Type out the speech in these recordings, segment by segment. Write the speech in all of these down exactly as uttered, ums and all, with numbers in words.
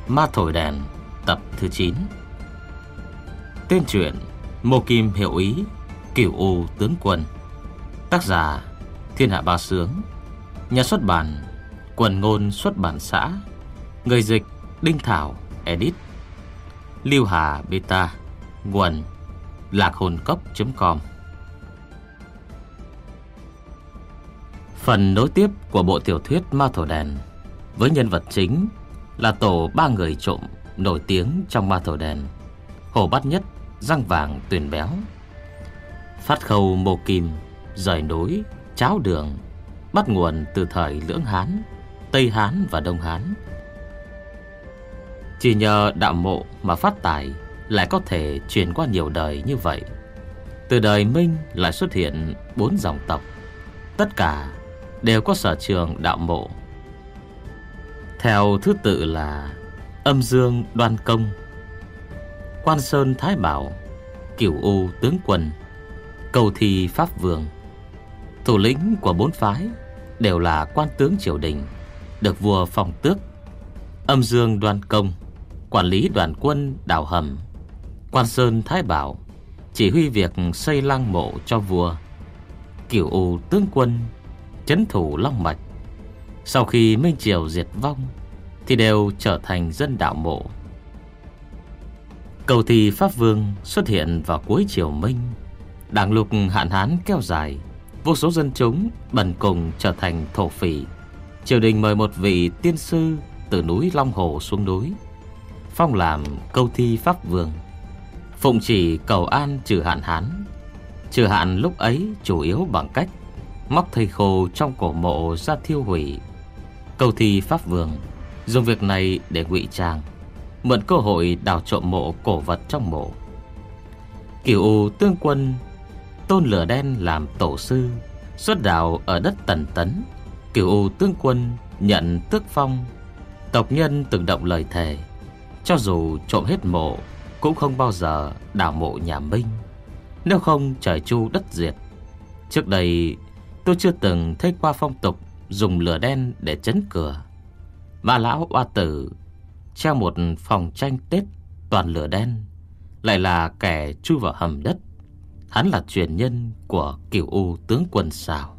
Ma Thổi Đèn tập thứ chín. Tên truyện Mộ Kim Hiệu Ý, Cửu U Tướng Quân. Tác giả Thiên Hạ Bá Sướng. Nhà xuất bản Quần Ngôn Xuất bản xã. Người dịch Đinh Thảo Edit. Lưu Hà Beta. Nguồn lạc hồn cốc chấm com. Phần nối tiếp của bộ tiểu thuyết Ma Thổi Đèn với nhân vật chính là tổ ba người trộm nổi tiếng trong Ma Thổi Đèn: Hồ Bát Nhất, Răng Vàng, Tuyền Béo. Phát khâu Mộ Kim, rời núi, cháo đường, bắt nguồn từ thời Lưỡng Hán, Tây Hán và Đông Hán. Chỉ nhờ đạo mộ mà phát tài lại có thể truyền qua nhiều đời như vậy. Từ đời Minh lại xuất hiện bốn dòng tộc, tất cả đều có sở trường đạo mộ. Theo thứ tự là Âm Dương Đoan Công, Quan Sơn Thái Bảo, Cửu U Tướng Quân, Cầu Thi Pháp Vương. Thủ lĩnh của bốn phái đều là quan tướng triều đình, được vua phong tước. Âm Dương Đoan Công quản lý đoàn quân đào hầm. Quan Sơn Thái Bảo chỉ huy việc xây lăng mộ cho vua. Cửu U Tướng Quân trấn thủ long mạch. Sau khi Minh Triều diệt vong thì đều trở thành dân đạo mộ. Cầu Thi Pháp Vương xuất hiện vào cuối triều Minh. Đảng lục hạn hán kéo dài, vô số dân chúng bần cùng trở thành thổ phỉ. Triều đình mời một vị tiên sư từ núi Long Hồ xuống núi, phong làm Cầu Thi Pháp Vương, phụng chỉ cầu an trừ hạn hán. Trừ hạn lúc ấy chủ yếu bằng cách móc thây khô trong cổ mộ ra thiêu hủy. Cầu Thi Pháp Vương dùng việc này để ngụy trang, mượn cơ hội đào trộm mộ cổ vật trong mộ. Cửu U Tướng Quân tôn lửa đen làm tổ sư, xuất đạo ở đất Tần Tấn. Cửu U Tướng Quân nhận tước phong. Tộc nhân từng động lời thề, cho dù trộm hết mộ cũng không bao giờ đào mộ nhà Minh, nếu không trời chu đất diệt. Trước đây tôi chưa từng thấy qua phong tục dùng lửa đen để trấn cửa. Ma lão oa tử treo một phòng tranh Tết toàn lửa đen, lại là kẻ chui vào hầm đất. Hắn là truyền nhân của Cửu U Tướng Quân sao?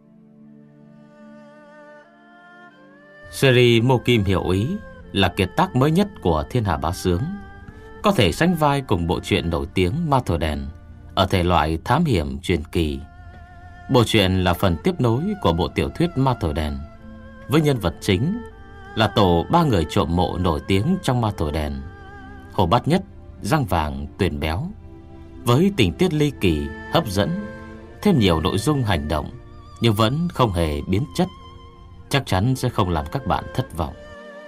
Series Mộ Kim Hiệu Ý là kiệt tác mới nhất của Thiên Hạ Bá Sướng, có thể sánh vai cùng bộ truyện nổi tiếng Ma Thổi Đèn ở thể loại thám hiểm truyền kỳ. Bộ truyện là phần tiếp nối của bộ tiểu thuyết Ma Thổi Đèn, với nhân vật chính là tổ ba người trộm mộ nổi tiếng trong Ma Thổi Đèn: Hồ Bát Nhất, Răng Vàng, Tuyền Béo. Với tình tiết ly kỳ, hấp dẫn, thêm nhiều nội dung hành động, nhưng vẫn không hề biến chất, chắc chắn sẽ không làm các bạn thất vọng.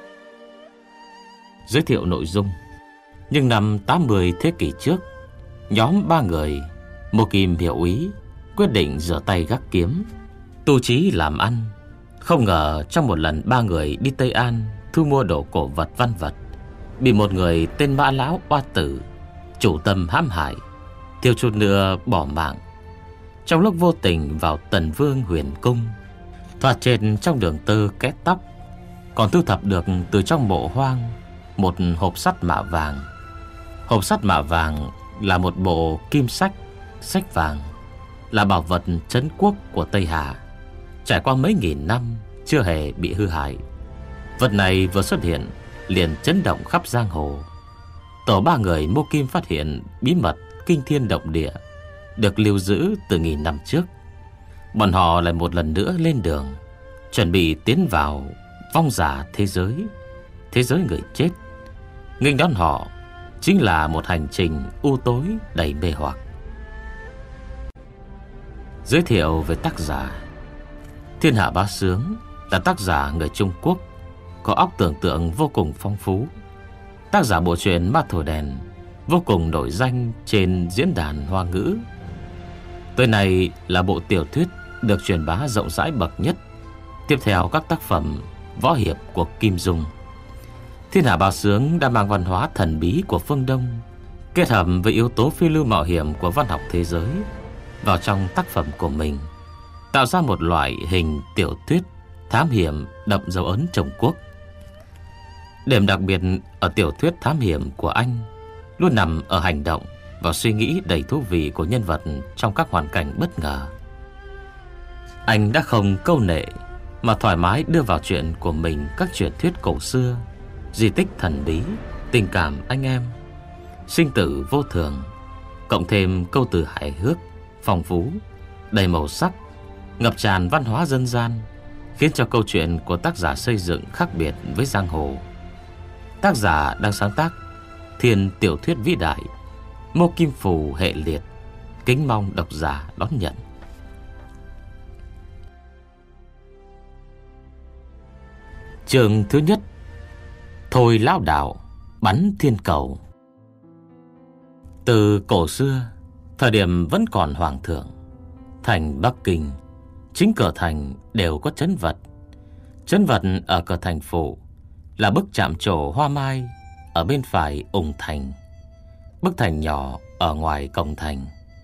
Giới thiệu nội dung. Nhưng năm tám mươi thế kỷ trước, nhóm ba người Mộ Kim Hiệu Ý quyết định rửa tay gác kiếm, tu chí làm ăn. Không ngờ trong một lần ba người đi Tây An thu mua đồ cổ vật văn vật, bị một người tên Mã Lão oa tử chủ tâm hãm hại, thiếu chút nữa bỏ mạng. Trong lúc vô tình vào Tần Vương Huyền Cung, thoạt chết trong đường tơ két tóc, còn thu thập được từ trong mộ hoang một hộp sắt mạ vàng. Hộp sắt mạ vàng là một bộ kim sách, sách vàng, là bảo vật trấn quốc của Tây Hà, trải qua mấy nghìn năm chưa hề bị hư hại. Vật này vừa xuất hiện liền chấn động khắp giang hồ. Tổ ba người Mộ Kim phát hiện bí mật kinh thiên động địa được lưu giữ từ nghìn năm trước. Bọn họ lại một lần nữa lên đường, chuẩn bị tiến vào vong giả thế giới, thế giới người chết. Nghênh đón họ chính là một hành trình u tối đầy mê hoặc. Giới thiệu về tác giả. Thiên Hạ Bá Sướng là tác giả người Trung Quốc, có óc tưởng tượng vô cùng phong phú. Tác giả bộ truyện Ma Thổi Đèn vô cùng nổi danh trên diễn đàn Hoa ngữ. Tới này là bộ tiểu thuyết được truyền bá rộng rãi bậc nhất, tiếp theo các tác phẩm võ hiệp của Kim Dung. Thiên Hạ Bá Sướng đã mang văn hóa thần bí của phương Đông kết hợp với yếu tố phiêu lưu mạo hiểm của văn học thế giới vào trong tác phẩm của mình, tạo ra một loại hình tiểu thuyết thám hiểm đậm dấu ấn Trung Quốc. Điểm đặc biệt ở tiểu thuyết thám hiểm của anh luôn nằm ở hành động và suy nghĩ đầy thú vị của nhân vật trong các hoàn cảnh bất ngờ. Anh đã không câu nệ mà thoải mái đưa vào chuyện của mình các truyền thuyết cổ xưa, di tích thần bí, tình cảm anh em, sinh tử vô thường, cộng thêm câu từ hài hước, phong phú, đầy màu sắc, ngập tràn văn hóa dân gian, khiến cho câu chuyện của tác giả xây dựng khác biệt với giang hồ. Tác giả đang sáng tác thiên tiểu thuyết vĩ đại, mô kim phù hệ liệt, kính mong độc giả đón nhận. Chương thứ nhất: Thôi lão đạo bắn thiên cầu. Từ cổ xưa, thời điểm vẫn còn hoàng thượng, thành Bắc Kinh, chính cửa thành đều có trấn vật. Trấn vật ở cửa thành phụ là bức chạm trổ hoa mai ở bên phải ủng thành, bức thành nhỏ ở ngoài cổng thành.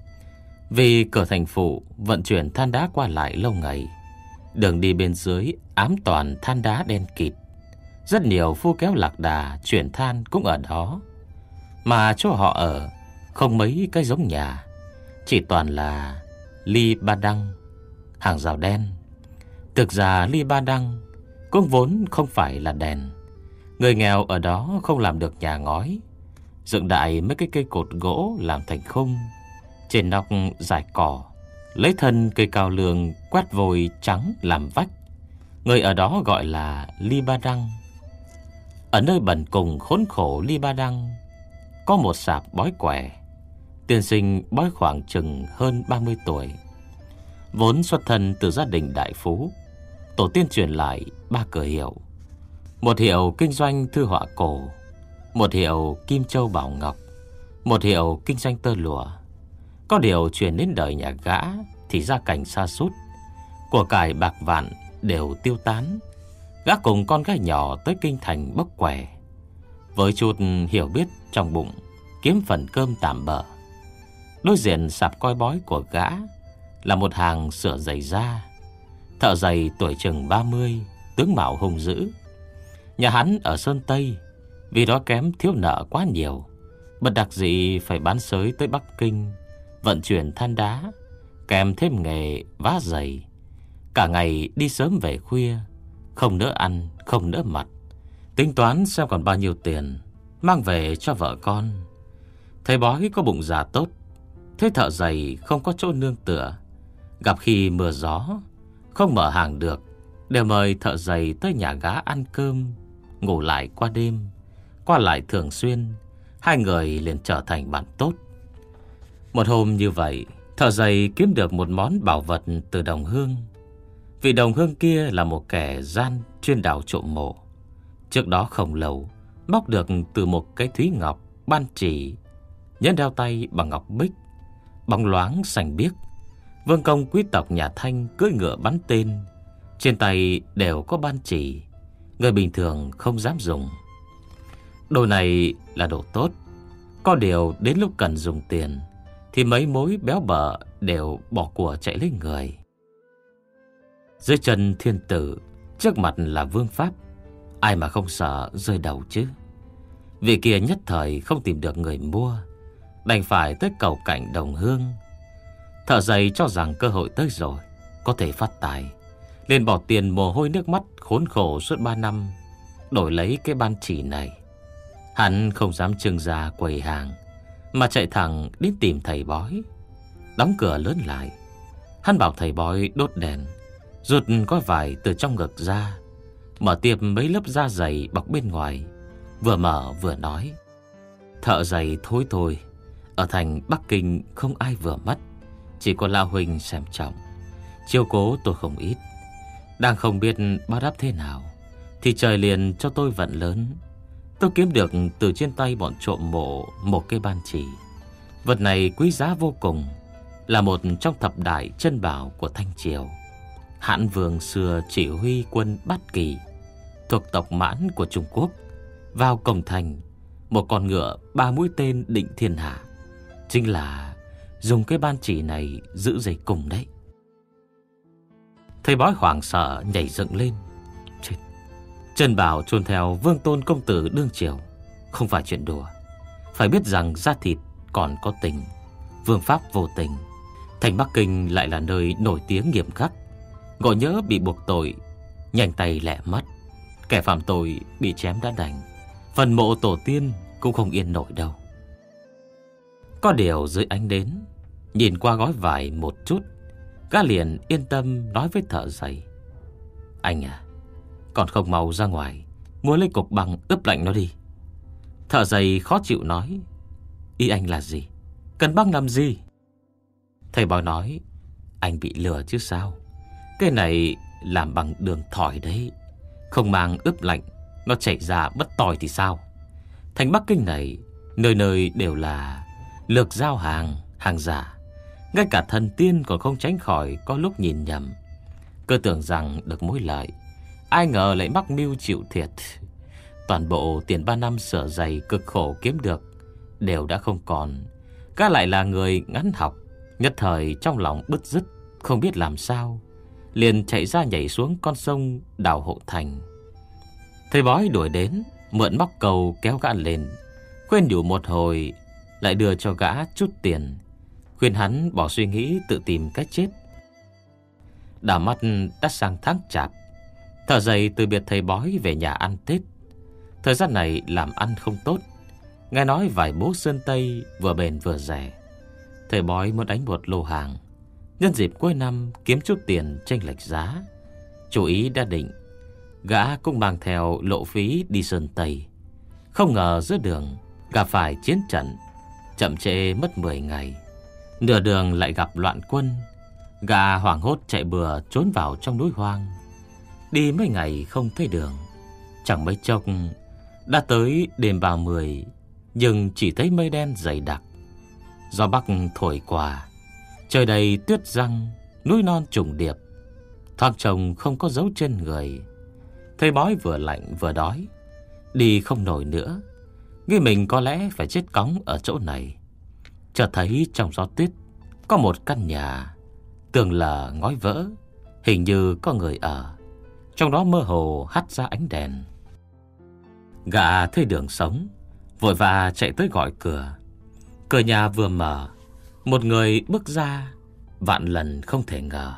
Vì cửa thành phụ vận chuyển than đá qua lại lâu ngày, đường đi bên dưới ám toàn than đá đen kịt. Rất nhiều phu kéo lạc đà chuyển than cũng ở đó. Mà chỗ họ ở không mấy cái giống nhà, chỉ toàn là ly ba đăng, hàng rào đen. Thực ra ly ba đăng cũng vốn không phải là đèn. Người nghèo ở đó không làm được nhà ngói, dựng đại mấy cái cây cột gỗ làm thành khung, trên nóc rải cỏ, lấy thân cây cao lương quét vôi trắng làm vách. Người ở đó gọi là ly ba đăng. Ở nơi bần cùng khốn khổ ly ba đăng có một sạp bói quẻ. Tiên sinh bói khoảng chừng hơn ba mươi tuổi, vốn xuất thân từ gia đình đại phú. Tổ tiên truyền lại ba cửa hiệu: một hiệu kinh doanh thư họa cổ, một hiệu kim châu bảo ngọc, một hiệu kinh doanh tơ lụa. Có điều truyền đến đời nhà gã thì gia cảnh sa sút, của cải bạc vạn đều tiêu tán. Gã cùng con gái nhỏ tới kinh thành bốc quẻ, với chút hiểu biết trong bụng, kiếm phần cơm tạm bợ. Đối diện sạp coi bói của gã là một hàng sửa giày da. Thợ giày tuổi chừng ba mươi, tướng mạo hung dữ. Nhà hắn ở Sơn Tây, vì đó kém thiếu nợ quá nhiều, bất đắc dĩ phải bán sới tới Bắc Kinh, vận chuyển than đá, kèm thêm nghề vá giày. Cả ngày đi sớm về khuya, không nỡ ăn, không nỡ mặc, tính toán xem còn bao nhiêu tiền mang về cho vợ con. Thầy bói có bụng dạ tốt, thế thợ giày không có chỗ nương tựa, gặp khi mưa gió không mở hàng được, đều mời thợ giày tới nhà gã ăn cơm, ngủ lại qua đêm. Qua lại thường xuyên, hai người liền trở thành bạn tốt. Một hôm như vậy, thợ giày kiếm được một món bảo vật từ đồng hương. Vị đồng hương kia là một kẻ gian chuyên đào trộm mộ. Trước đó không lâu, móc được từ một cái thúy ngọc ban chỉ, nhẫn đeo tay bằng ngọc bích, bóng loáng xanh biếc. Vương công quý tộc nhà Thanh cưỡi ngựa bắn tên, trên tay đều có ban chỉ, người bình thường không dám dùng. Đồ này là đồ tốt, có điều đến lúc cần dùng tiền thì mấy mối béo bở đều bỏ của chạy lấy người. Dưới chân thiên tử, trước mặt là vương pháp, ai mà không sợ rơi đầu chứ. Vị kia nhất thời không tìm được người mua, đành phải tới cầu cạnh đồng hương. Thợ giày cho rằng cơ hội tới rồi, có thể phát tài, liền bỏ tiền mồ hôi nước mắt khốn khổ suốt ba năm đổi lấy cái ban chỉ này. Hắn không dám trưng ra quầy hàng, mà chạy thẳng đến tìm thầy bói. Đóng cửa lớn lại, hắn bảo thầy bói đốt đèn, rút gói vải từ trong ngực ra, mở tiệp mấy lớp da dày bọc bên ngoài, vừa mở vừa nói: thợ giày thối thôi, ở thành Bắc Kinh không ai vừa mắt, chỉ có lão huynh xem trọng, chiếu cố tôi không ít. Đang không biết báo đáp thế nào, thì trời liền cho tôi vận lớn. Tôi kiếm được từ trên tay bọn trộm mộ một cái ban chỉ. Vật này quý giá vô cùng, là một trong thập đại chân bảo của Thanh Triều. Hãn Vương xưa chỉ huy quân Bát Kỳ, thuộc tộc Mãn của Trung Quốc, vào cổng thành, một con ngựa ba mũi tên định thiên hạ, chính là dùng cái ban chỉ này giữ dây cùng đấy. Thầy bói hoảng sợ nhảy dựng lên: Chết, Trần Bảo chôn theo Vương Tôn công tử đương triều không phải chuyện đùa. Phải biết rằng da thịt còn có tình, vương pháp vô tình. Thành Bắc Kinh lại là nơi nổi tiếng nghiêm khắc. Ngộ nhỡ bị buộc tội, nhanh tay lẹ mắt. Kẻ phạm tội bị chém đã đành, phần mộ tổ tiên cũng không yên nổi đâu. Có điều dưới ánh đến, nhìn qua gói vải một chút, gã liền yên tâm nói với thợ giày: Anh à, còn không mau ra ngoài mua lấy cục băng ướp lạnh nó đi. Thợ giày khó chịu nói: Ý anh là gì? Cần băng làm gì? Thầy bói nói: Anh bị lừa chứ sao? Cái này làm bằng đường thỏi đấy, không mang ướp lạnh nó chảy ra bất tòi thì sao? Thành Bắc Kinh này nơi nơi đều là lược giao hàng, hàng giả. Ngay cả thần tiên còn không tránh khỏi có lúc nhìn nhầm. Cứ tưởng rằng được mối lợi, ai ngờ lại mắc mưu chịu thiệt. Toàn bộ tiền ba năm sửa giày cực khổ kiếm được đều đã không còn. Gã lại là người ngắn học, nhất thời trong lòng bứt rứt, không biết làm sao, liền chạy ra nhảy xuống con sông đào hộ thành. Thầy bói đuổi đến, mượn móc cầu kéo gã lên, khuyên nhủ một hồi, lại đưa cho gã chút tiền, khuyên hắn bỏ suy nghĩ tự tìm cách chết. Đảo mắt đã sang tháng Chạp, thợ giày từ biệt thầy bói về nhà ăn Tết. Thời gian này làm ăn không tốt, nghe nói vài bố sơn Tây vừa bền vừa rẻ. Thầy bói muốn đánh một lô hàng, nhân dịp cuối năm kiếm chút tiền chênh lệch giá. Chủ ý đã định, gã cũng mang theo lộ phí đi sơn Tây. Không ngờ giữa đường gặp phải chiến trận, chậm trễ mất mười ngày. Nửa đường lại gặp loạn quân, gã hoảng hốt chạy bừa trốn vào trong núi hoang. Đi mấy ngày không thấy đường, chẳng mấy chốc đã tới đêm ba mươi, nhưng chỉ thấy mây đen dày đặc. Gió bắc thổi qua, trời đầy tuyết răng, núi non trùng điệp, thoáng trông không có dấu chân người. Thầy bói vừa lạnh vừa đói, đi không nổi nữa, nghĩ mình có lẽ phải chết cóng ở chỗ này. Chợt thấy trong gió tuyết có một căn nhà, tường lở ngói vỡ, hình như có người ở. Trong đó mơ hồ hắt ra ánh đèn. Gã thấy đường sống, vội vã chạy tới gọi cửa. Cửa nhà vừa mở, một người bước ra, vạn lần không thể ngờ.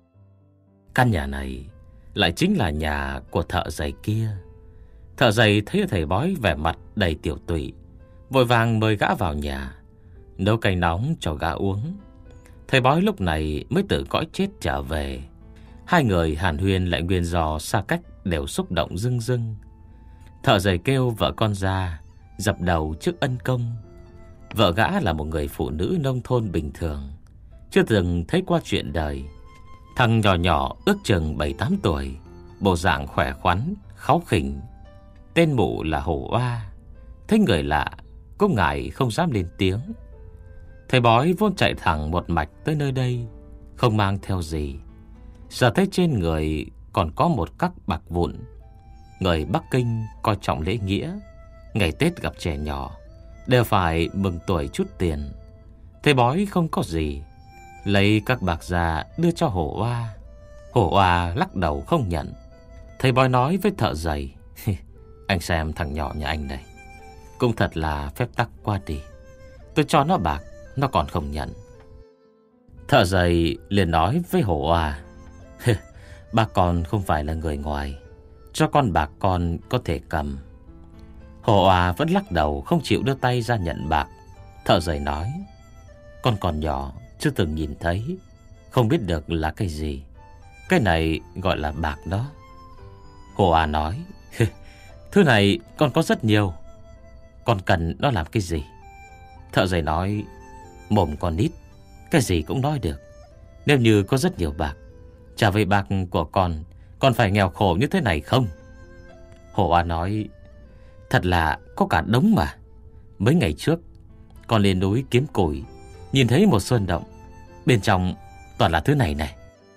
Căn nhà này lại chính là nhà của thợ giày kia. Thợ giày thấy thầy bói vẻ mặt đầy tiểu tụy, vội vàng mời gã vào nhà, nấu canh nóng cho gã uống. Thầy bói lúc này mới từ cõi chết trở về. Hai người hàn huyên lại nguyên do xa cách đều xúc động rưng rưng. Thợ giày kêu vợ con ra, dập đầu trước ân công. Vợ gã là một người phụ nữ nông thôn bình thường, chưa từng thấy qua chuyện đời. Thằng nhỏ nhỏ ước chừng bảy tám tuổi, bộ dạng khỏe khoắn, kháu khỉnh. Tên mụ là Hổ Oa. Thấy người lạ, cô ngại không dám lên tiếng. Thầy bói vốn chạy thẳng một mạch tới nơi đây, không mang theo gì. Giờ thấy trên người còn có một cắc bạc vụn. Người Bắc Kinh coi trọng lễ nghĩa, ngày Tết gặp trẻ nhỏ đều phải mừng tuổi chút tiền. Thầy bói không có gì, lấy các bạc ra đưa cho Hổ Oa. Hổ Oa lắc đầu không nhận. Thầy bói nói với thợ giày: Anh xem thằng nhỏ nhà anh này, cũng thật là phép tắc quá đi. Tôi cho nó bạc, nó còn không nhận. Thợ giày liền nói với Hổ Oa: Ba con không phải là người ngoài, cho con bạc con có thể cầm. Hổ Oa vẫn lắc đầu không chịu đưa tay ra nhận bạc. Thợ giày nói: Con còn nhỏ, chưa từng nhìn thấy, không biết được là cái gì. Cái này gọi là bạc đó. Hổ Oa nói: Thứ này con có rất nhiều, con cần nó làm cái gì? Thợ giày nói: Mồm con nít, cái gì cũng nói được. Nếu như có rất nhiều bạc, trả về bạc của con, con phải nghèo khổ như thế này không? Hổ Oa nói: Thật là có cả đống mà. Mấy ngày trước con lên núi kiếm củi, nhìn thấy một sơn động, bên trong toàn là thứ này này.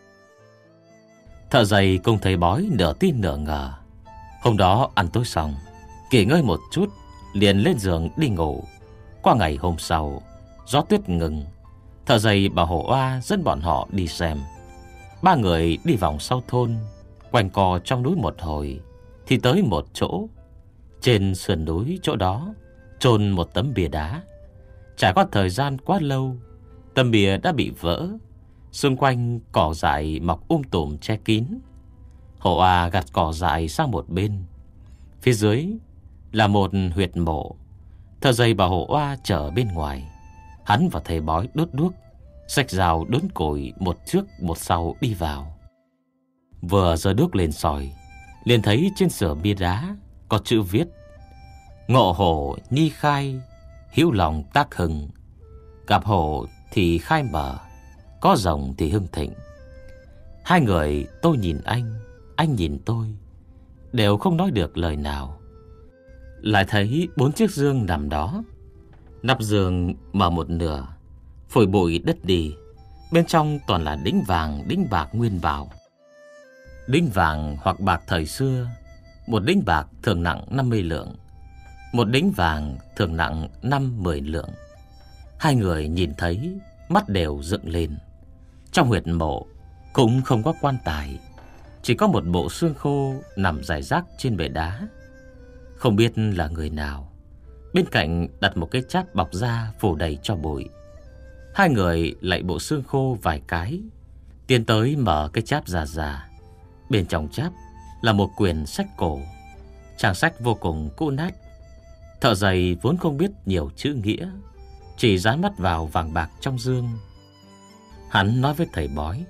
Thợ giày cùng thầy bói nửa tin nửa ngờ. Hôm đó ăn tối xong, nghỉ ngơi một chút, liền lên giường đi ngủ. Qua ngày hôm sau, gió tuyết ngừng. Thợ giày bảo Hổ Oa dẫn bọn họ đi xem. Ba người đi vòng sau thôn, quanh co trong núi một hồi, thì tới một chỗ. Trên sườn núi chỗ đó chôn một tấm bia đá. Trải qua thời gian quá lâu, tấm bia đã bị vỡ, xung quanh cỏ dại mọc um tùm che kín. Hổ A gặt cỏ dại sang một bên. Phía dưới là một huyệt mộ. Thợ dây bảo Hổ A chở bên ngoài. Hắn và thầy bói đốt đuốc, xách dao đốn củi, một trước một sau đi vào. Vừa giơ đuốc lên soi, liền thấy trên sửa bia đá có chữ viết: Ngộ hổ nhi khai, hữu lòng tác hưng. Gặp hổ thì khai mở, có rồng thì hưng thịnh. Hai người, tôi nhìn anh, anh nhìn tôi, đều không nói được lời nào. Lại thấy bốn chiếc giường nằm đó. Nắp giường mở một nửa, phổi bụi đất đi. Bên trong toàn là đính vàng, đính bạc nguyên bảo. Đính vàng hoặc bạc thời xưa, một đính bạc thường nặng năm mươi lượng, một đính vàng thường nặng năm mười lượng. Hai người nhìn thấy, mắt đều dựng lên. Trong huyệt mộ cũng không có quan tài, chỉ có một bộ xương khô nằm rải rác trên bệ đá. Không biết là người nào. Bên cạnh đặt một cái cháp bọc da phủ đầy cho bụi. Hai người lạy bộ xương khô vài cái, tiến tới mở cái cháp già già. Bên trong cháp là một quyển sách cổ. Trang sách vô cùng cũ nát. Thợ giày vốn không biết nhiều chữ nghĩa, chỉ dán mắt vào vàng bạc trong dương. Hắn nói với thầy bói: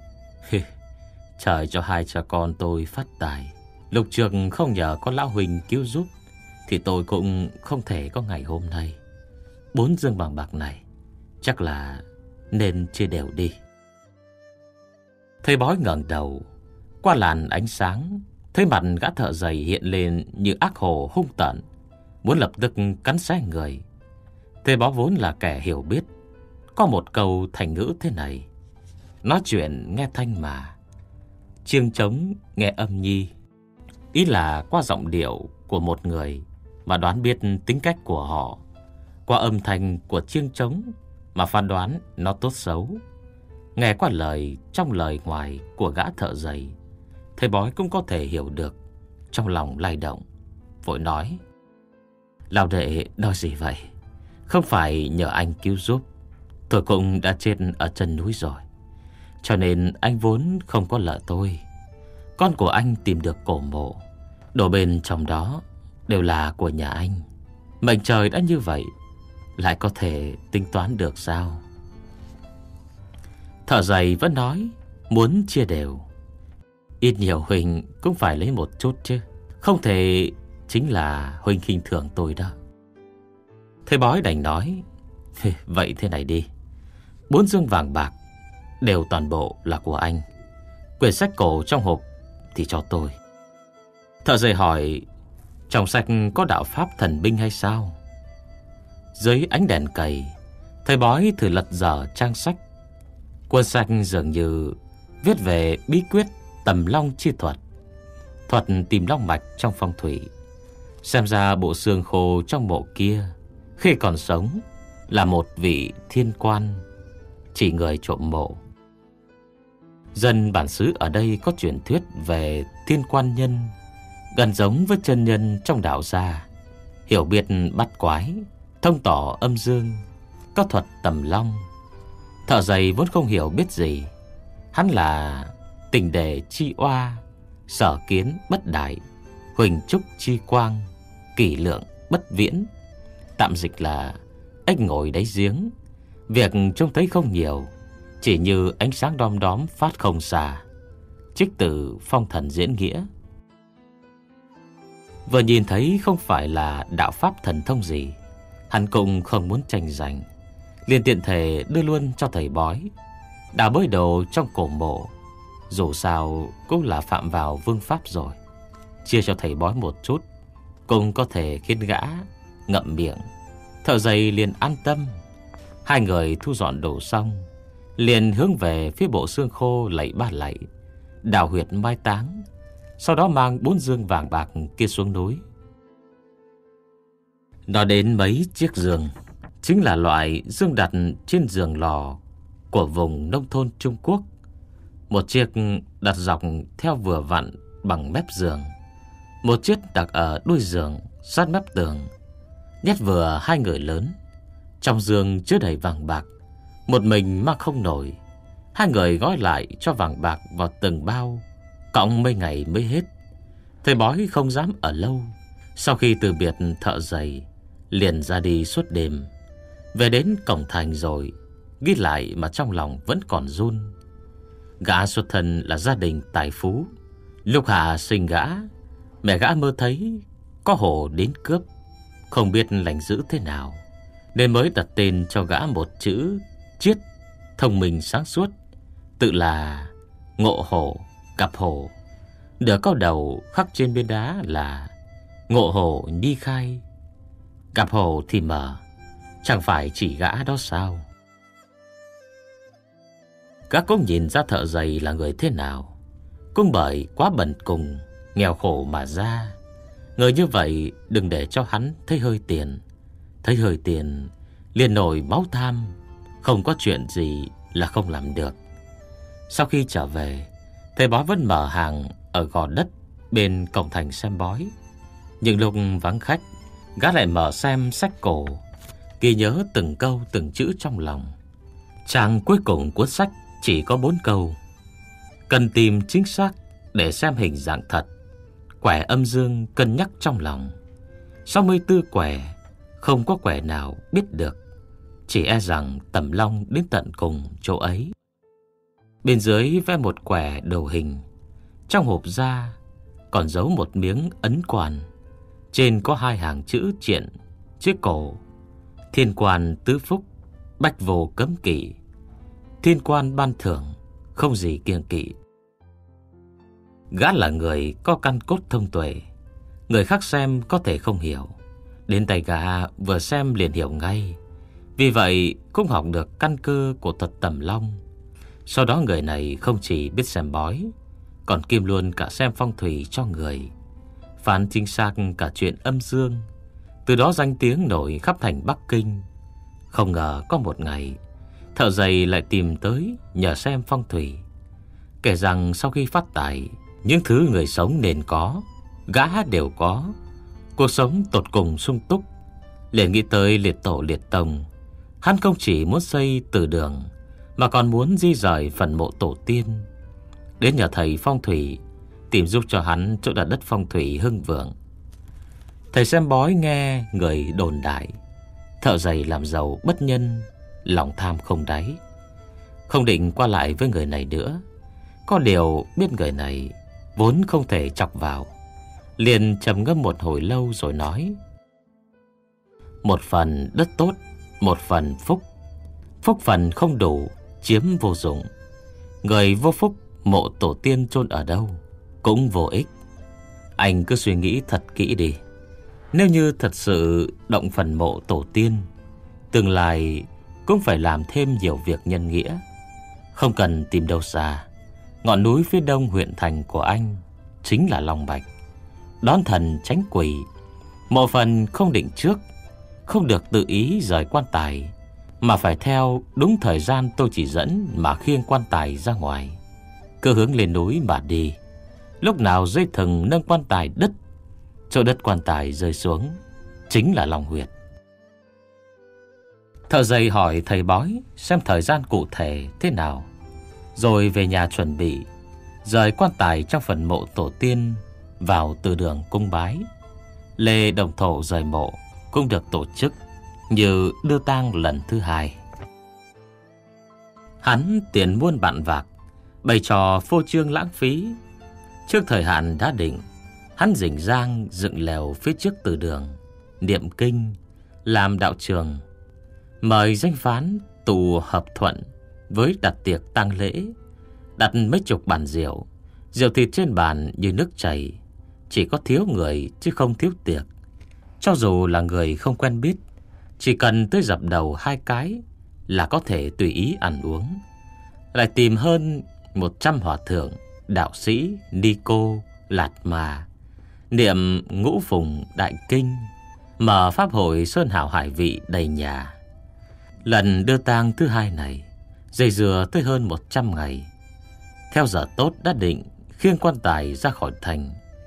Trời cho hai cha con tôi phát tài. Lục trường không nhờ có lão huynh cứu giúp, thì tôi cũng không thể có ngày hôm nay. Bốn dương vàng bạc này chắc là nên chia đều đi. Thầy bói ngẩng đầu, qua làn ánh sáng, thấy mặt gã thợ giày hiện lên như ác hổ hung tợn, muốn lập tức cắn xé người. Thầy bói vốn là kẻ hiểu biết, có một câu thành ngữ thế này: nói chuyện nghe thanh mà, chiêng trống nghe âm nhi. Ý là qua giọng điệu của một người mà đoán biết tính cách của họ, qua âm thanh của chiêng trống mà phán đoán nó tốt xấu. Nghe qua lời trong lời ngoài của gã thợ giày, thầy bói cũng có thể hiểu được. Trong lòng lay động, vội nói: Lão đệ nói gì vậy? Không phải nhờ anh cứu giúp, tôi cũng đã chết ở chân núi rồi, cho nên anh vốn không có lỡ tôi. Con của anh tìm được cổ mộ, đồ bên trong đó đều là của nhà anh. Mệnh trời đã như vậy, lại có thể tính toán được sao? Thợ giày vẫn nói muốn chia đều. Ít nhiều huynh cũng phải lấy một chút chứ, không thể chính là huynh khinh thường tôi đó. Thầy bói đành nói: Vậy thế này đi, bốn dương vàng bạc đều toàn bộ là của anh. Quyển sách cổ trong hộp thì cho tôi. Thợ giày hỏi: Trong sách có đạo pháp thần binh hay sao? Dưới ánh đèn cầy, thầy bói thử lật dở trang sách. Cuốn sách dường như viết về bí quyết tầm long chi thuật, thuật tìm long mạch trong phong thủy. Xem ra bộ xương khô trong mộ kia khi còn sống là một vị thiên quan, chỉ người trộm mộ. Dân bản xứ ở đây có truyền thuyết về thiên quan nhân, gần giống với chân nhân trong đạo gia, hiểu biết bắt quái, thông tỏ âm dương, có thuật tầm long. Thợ giày vốn không hiểu biết gì. Hắn là tình đề chi oa, sở kiến bất đại, huỳnh trúc chi quang, kỷ lượng bất viễn. Tạm dịch là ếch ngồi đáy giếng, việc trông thấy không nhiều, chỉ như ánh sáng đom đóm phát không xa. Trích từ Phong Thần Diễn Nghĩa. Vừa nhìn thấy không phải là đạo pháp thần thông gì, hắn cũng không muốn tranh giành, liền tiện thể đưa luôn cho thầy bói. Đào bới đồ trong cổ mộ, dù sao cũng là phạm vào vương pháp rồi, chia cho thầy bói một chút cũng có thể khiến gã ngậm miệng. Thợ giày liền an tâm. Hai người thu dọn đồ xong, liền hướng về phía bộ xương khô lạy ba lạy, đào huyệt mai táng, sau đó mang bốn dương vàng bạc kia xuống núi. Nói đến mấy chiếc giường, chính là loại dương đặt trên giường lò của vùng nông thôn Trung Quốc. Một chiếc đặt dọc theo vừa vặn bằng mép giường, Một chiếc đặt ở đuôi giường sát mép tường, nhét vừa hai người lớn. Trong giường chứa đầy vàng bạc, một mình mang không nổi. Hai người gói lại cho vàng bạc vào từng bao, cõng mấy ngày mới hết. Thầy bói không dám ở lâu. Sau khi từ biệt thợ giày, liền ra đi suốt đêm. Về đến cổng thành rồi, ghi lại mà trong lòng vẫn còn run. Gã xuất thân là gia đình tài phú. Lúc Hà sinh gã, mẹ gã mơ thấy có hổ đến cướp, không biết lành giữ thế nào, nên mới đặt tên cho gã một chữ Chiết, thông minh sáng suốt, tự là ngộ hổ gặp hổ. Nửa câu đầu khắc trên bên đá là ngộ hổ nhi khai, gặp hổ thì mở. Chẳng phải chỉ gã đó sao? Gã cũng nhìn ra thợ giày là người thế nào, cũng bởi quá bần cùng, nghèo khổ mà ra. Người như vậy đừng để cho hắn thấy hơi tiền. Thấy hơi tiền liền nổi máu tham, không có chuyện gì là không làm được. Sau khi trở về, thầy bói vẫn mở hàng ở gò đất bên cổng thành xem bói. Nhưng lúc vắng khách, gã lại mở xem sách cổ, ghi nhớ từng câu từng chữ trong lòng. Trang cuối cùng cuốn sách chỉ có bốn câu: cần tìm chính xác để xem hình dạng thật. Quẻ âm dương cân nhắc trong lòng. Sáu mươi tư quẻ, không có quẻ nào biết được, chỉ e rằng Tầm Long đến tận cùng chỗ ấy. Bên dưới vẽ một quẻ đồ hình. Trong hộp da còn giấu một miếng ấn quan. Trên có hai hàng chữ triện, chữ cổ: thiên quan tứ phúc, bách vô cấm kỵ. Thiên quan ban thưởng, không gì kiêng kỵ. Gã là người có căn cốt thông tuệ, người khác xem có thể không hiểu, đến tay gã vừa xem liền hiểu ngay. Vì vậy cũng học được căn cơ của thuật Tầm Long. Sau đó người này không chỉ biết xem bói, còn kiêm luôn cả xem phong thủy cho người, phán chính xác cả chuyện âm dương. Từ đó danh tiếng nổi khắp thành Bắc Kinh. Không ngờ có một ngày, thợ giày lại tìm tới nhờ xem phong thủy. Kể rằng sau khi phát tài, những thứ người sống nên có, gã đều có. Cuộc sống tột cùng sung túc. Liền nghĩ tới liệt tổ liệt tông. Hắn không chỉ muốn xây từ đường, mà còn muốn di rời phần mộ tổ tiên. Đến nhờ thầy phong thủy tìm giúp cho hắn chỗ đặt đất phong thủy hưng vượng. Thầy xem bói nghe người đồn đại thợ giày làm giàu bất nhân, lòng tham không đáy, không định qua lại với người này nữa. Có điều biết người này vốn không thể chọc vào, liền trầm ngâm một hồi lâu rồi nói: một phần đất tốt, một phần phúc. Phúc phần không đủ, chiếm vô dụng. Người vô phúc, mộ tổ tiên chôn ở đâu cũng vô ích. Anh cứ suy nghĩ thật kỹ đi. Nếu như thật sự động phần mộ tổ tiên, tương lai cũng phải làm thêm nhiều việc nhân nghĩa. Không cần tìm đâu xa, ngọn núi phía đông huyện thành của anh chính là Long Bạch. Đón thần tránh quỷ, mộ phần không định trước, không được tự ý rời quan tài, mà phải theo đúng thời gian tôi chỉ dẫn mà khiêng quan tài ra ngoài. Cứ hướng lên núi mà đi. Lúc nào dây thừng nâng quan tài đứt, chỗ đất quan tài rơi xuống chính là Long Huyệt. Thợ giày hỏi thầy bói xem thời gian cụ thể thế nào, rồi về nhà chuẩn bị rời quan tài trong phần mộ tổ tiên vào từ đường cung bái. Lễ đồng thổ rời mộ cũng được tổ chức như đưa tang lần thứ hai. Hắn tiền muôn vạn vạc, bày trò phô trương lãng phí. Trước thời hạn đã định, hắn rình rang dựng lều phía trước từ đường, niệm kinh, làm đạo trường, mời danh phán tụ hợp thuận với đặt tiệc tang lễ. Đặt mấy chục bàn rượu, rượu thịt trên bàn như nước chảy. Chỉ có thiếu người chứ không thiếu tiệc. Cho dù là người không quen biết, chỉ cần tới dập đầu hai cái là có thể tùy ý ăn uống. Lại tìm hơn một trăm hòa thượng, đạo sĩ, ni cô, lạt mà, niệm ngũ phùng đại kinh, mở pháp hội sơn hào hải vị đầy nhà. Lần đưa tang thứ hai này dây dừa tới hơn một trăm ngày. Theo giờ tốt đã định khiêng quan tài ra khỏi thành,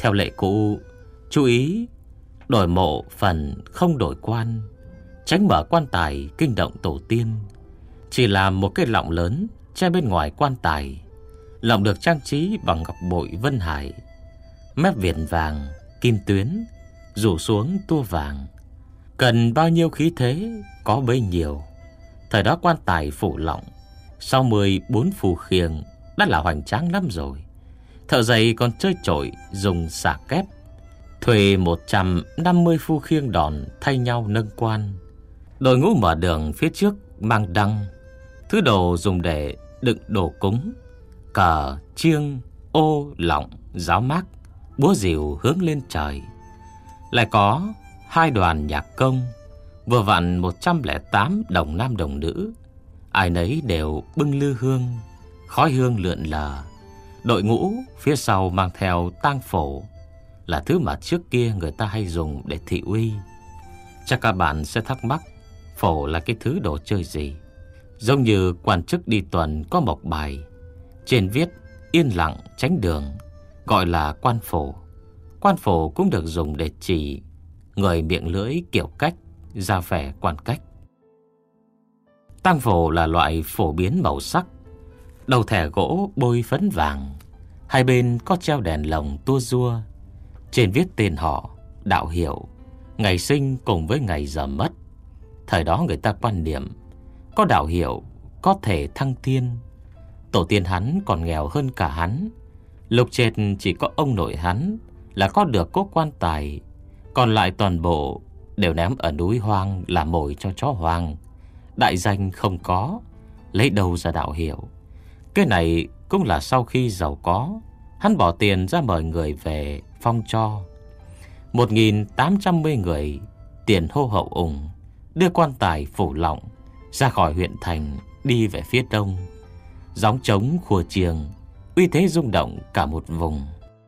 Theo lệ cũ, chú ý đổi mộ phần không đổi quan, tránh mở quan tài kinh động tổ tiên. Chỉ làm một cái lọng lớn che bên ngoài quan tài. Lọng được trang trí bằng ngọc bội vân hải, mép viền vàng, kim tuyến, rủ xuống tua vàng. Cần bao nhiêu khí thế có bấy nhiêu. Thời đó quan tài phủ lọng sau mười bốn phù khiêng đã là hoành tráng lắm rồi. Thợ giày còn chơi chổi dùng xà kép, thuê một trăm năm mươi phu khiêng đòn thay nhau nâng quan. Đội ngũ mở đường phía trước mang đăng, thứ đồ dùng để đựng đồ cúng, cờ, chiêng, ô, lọng, giáo mác, búa rìu hướng lên trời. Lại có hai đoàn nhạc công, vừa vặn một trăm lẻ tám đồng nam đồng nữ. Ai nấy đều bưng lư hương, khói hương lượn lờ. Đội ngũ phía sau mang theo tang phổ, là thứ mà trước kia người ta hay dùng để thị uy. Chắc các bạn sẽ thắc mắc phổ là cái thứ đồ chơi gì. Giống như quan chức đi tuần có mộc bài, trên viết yên lặng tránh đường, gọi là quan phổ. Quan phổ cũng được dùng để chỉ người miệng lưỡi kiểu cách, ra vẻ quan cách. Tang phổ là loại phổ biến màu sắc, đầu thẻ gỗ bôi phấn vàng, hai bên có treo đèn lồng tua rua, trên viết tên họ, đạo hiệu, ngày sinh cùng với ngày giờ mất. Thời đó người ta quan niệm có đạo hiệu có thể thăng thiên. Tổ tiên hắn còn nghèo hơn cả hắn. Lục trệt chỉ có ông nội hắn là có được cốt quan tài, còn lại toàn bộ đều ném ở núi hoang làm mồi cho chó hoang. Đại danh không có, lấy đâu ra đạo hiệu. Cái này cũng là sau khi giàu có, hắn bỏ tiền ra mời người về phong cho. Một nghìn tám trăm mươi người tiền hô hậu ủng, đưa quan tài phủ lọng ra khỏi huyện thành, đi về phía đông. Gióng trống khua chiêng, uy thế rung động cả một vùng.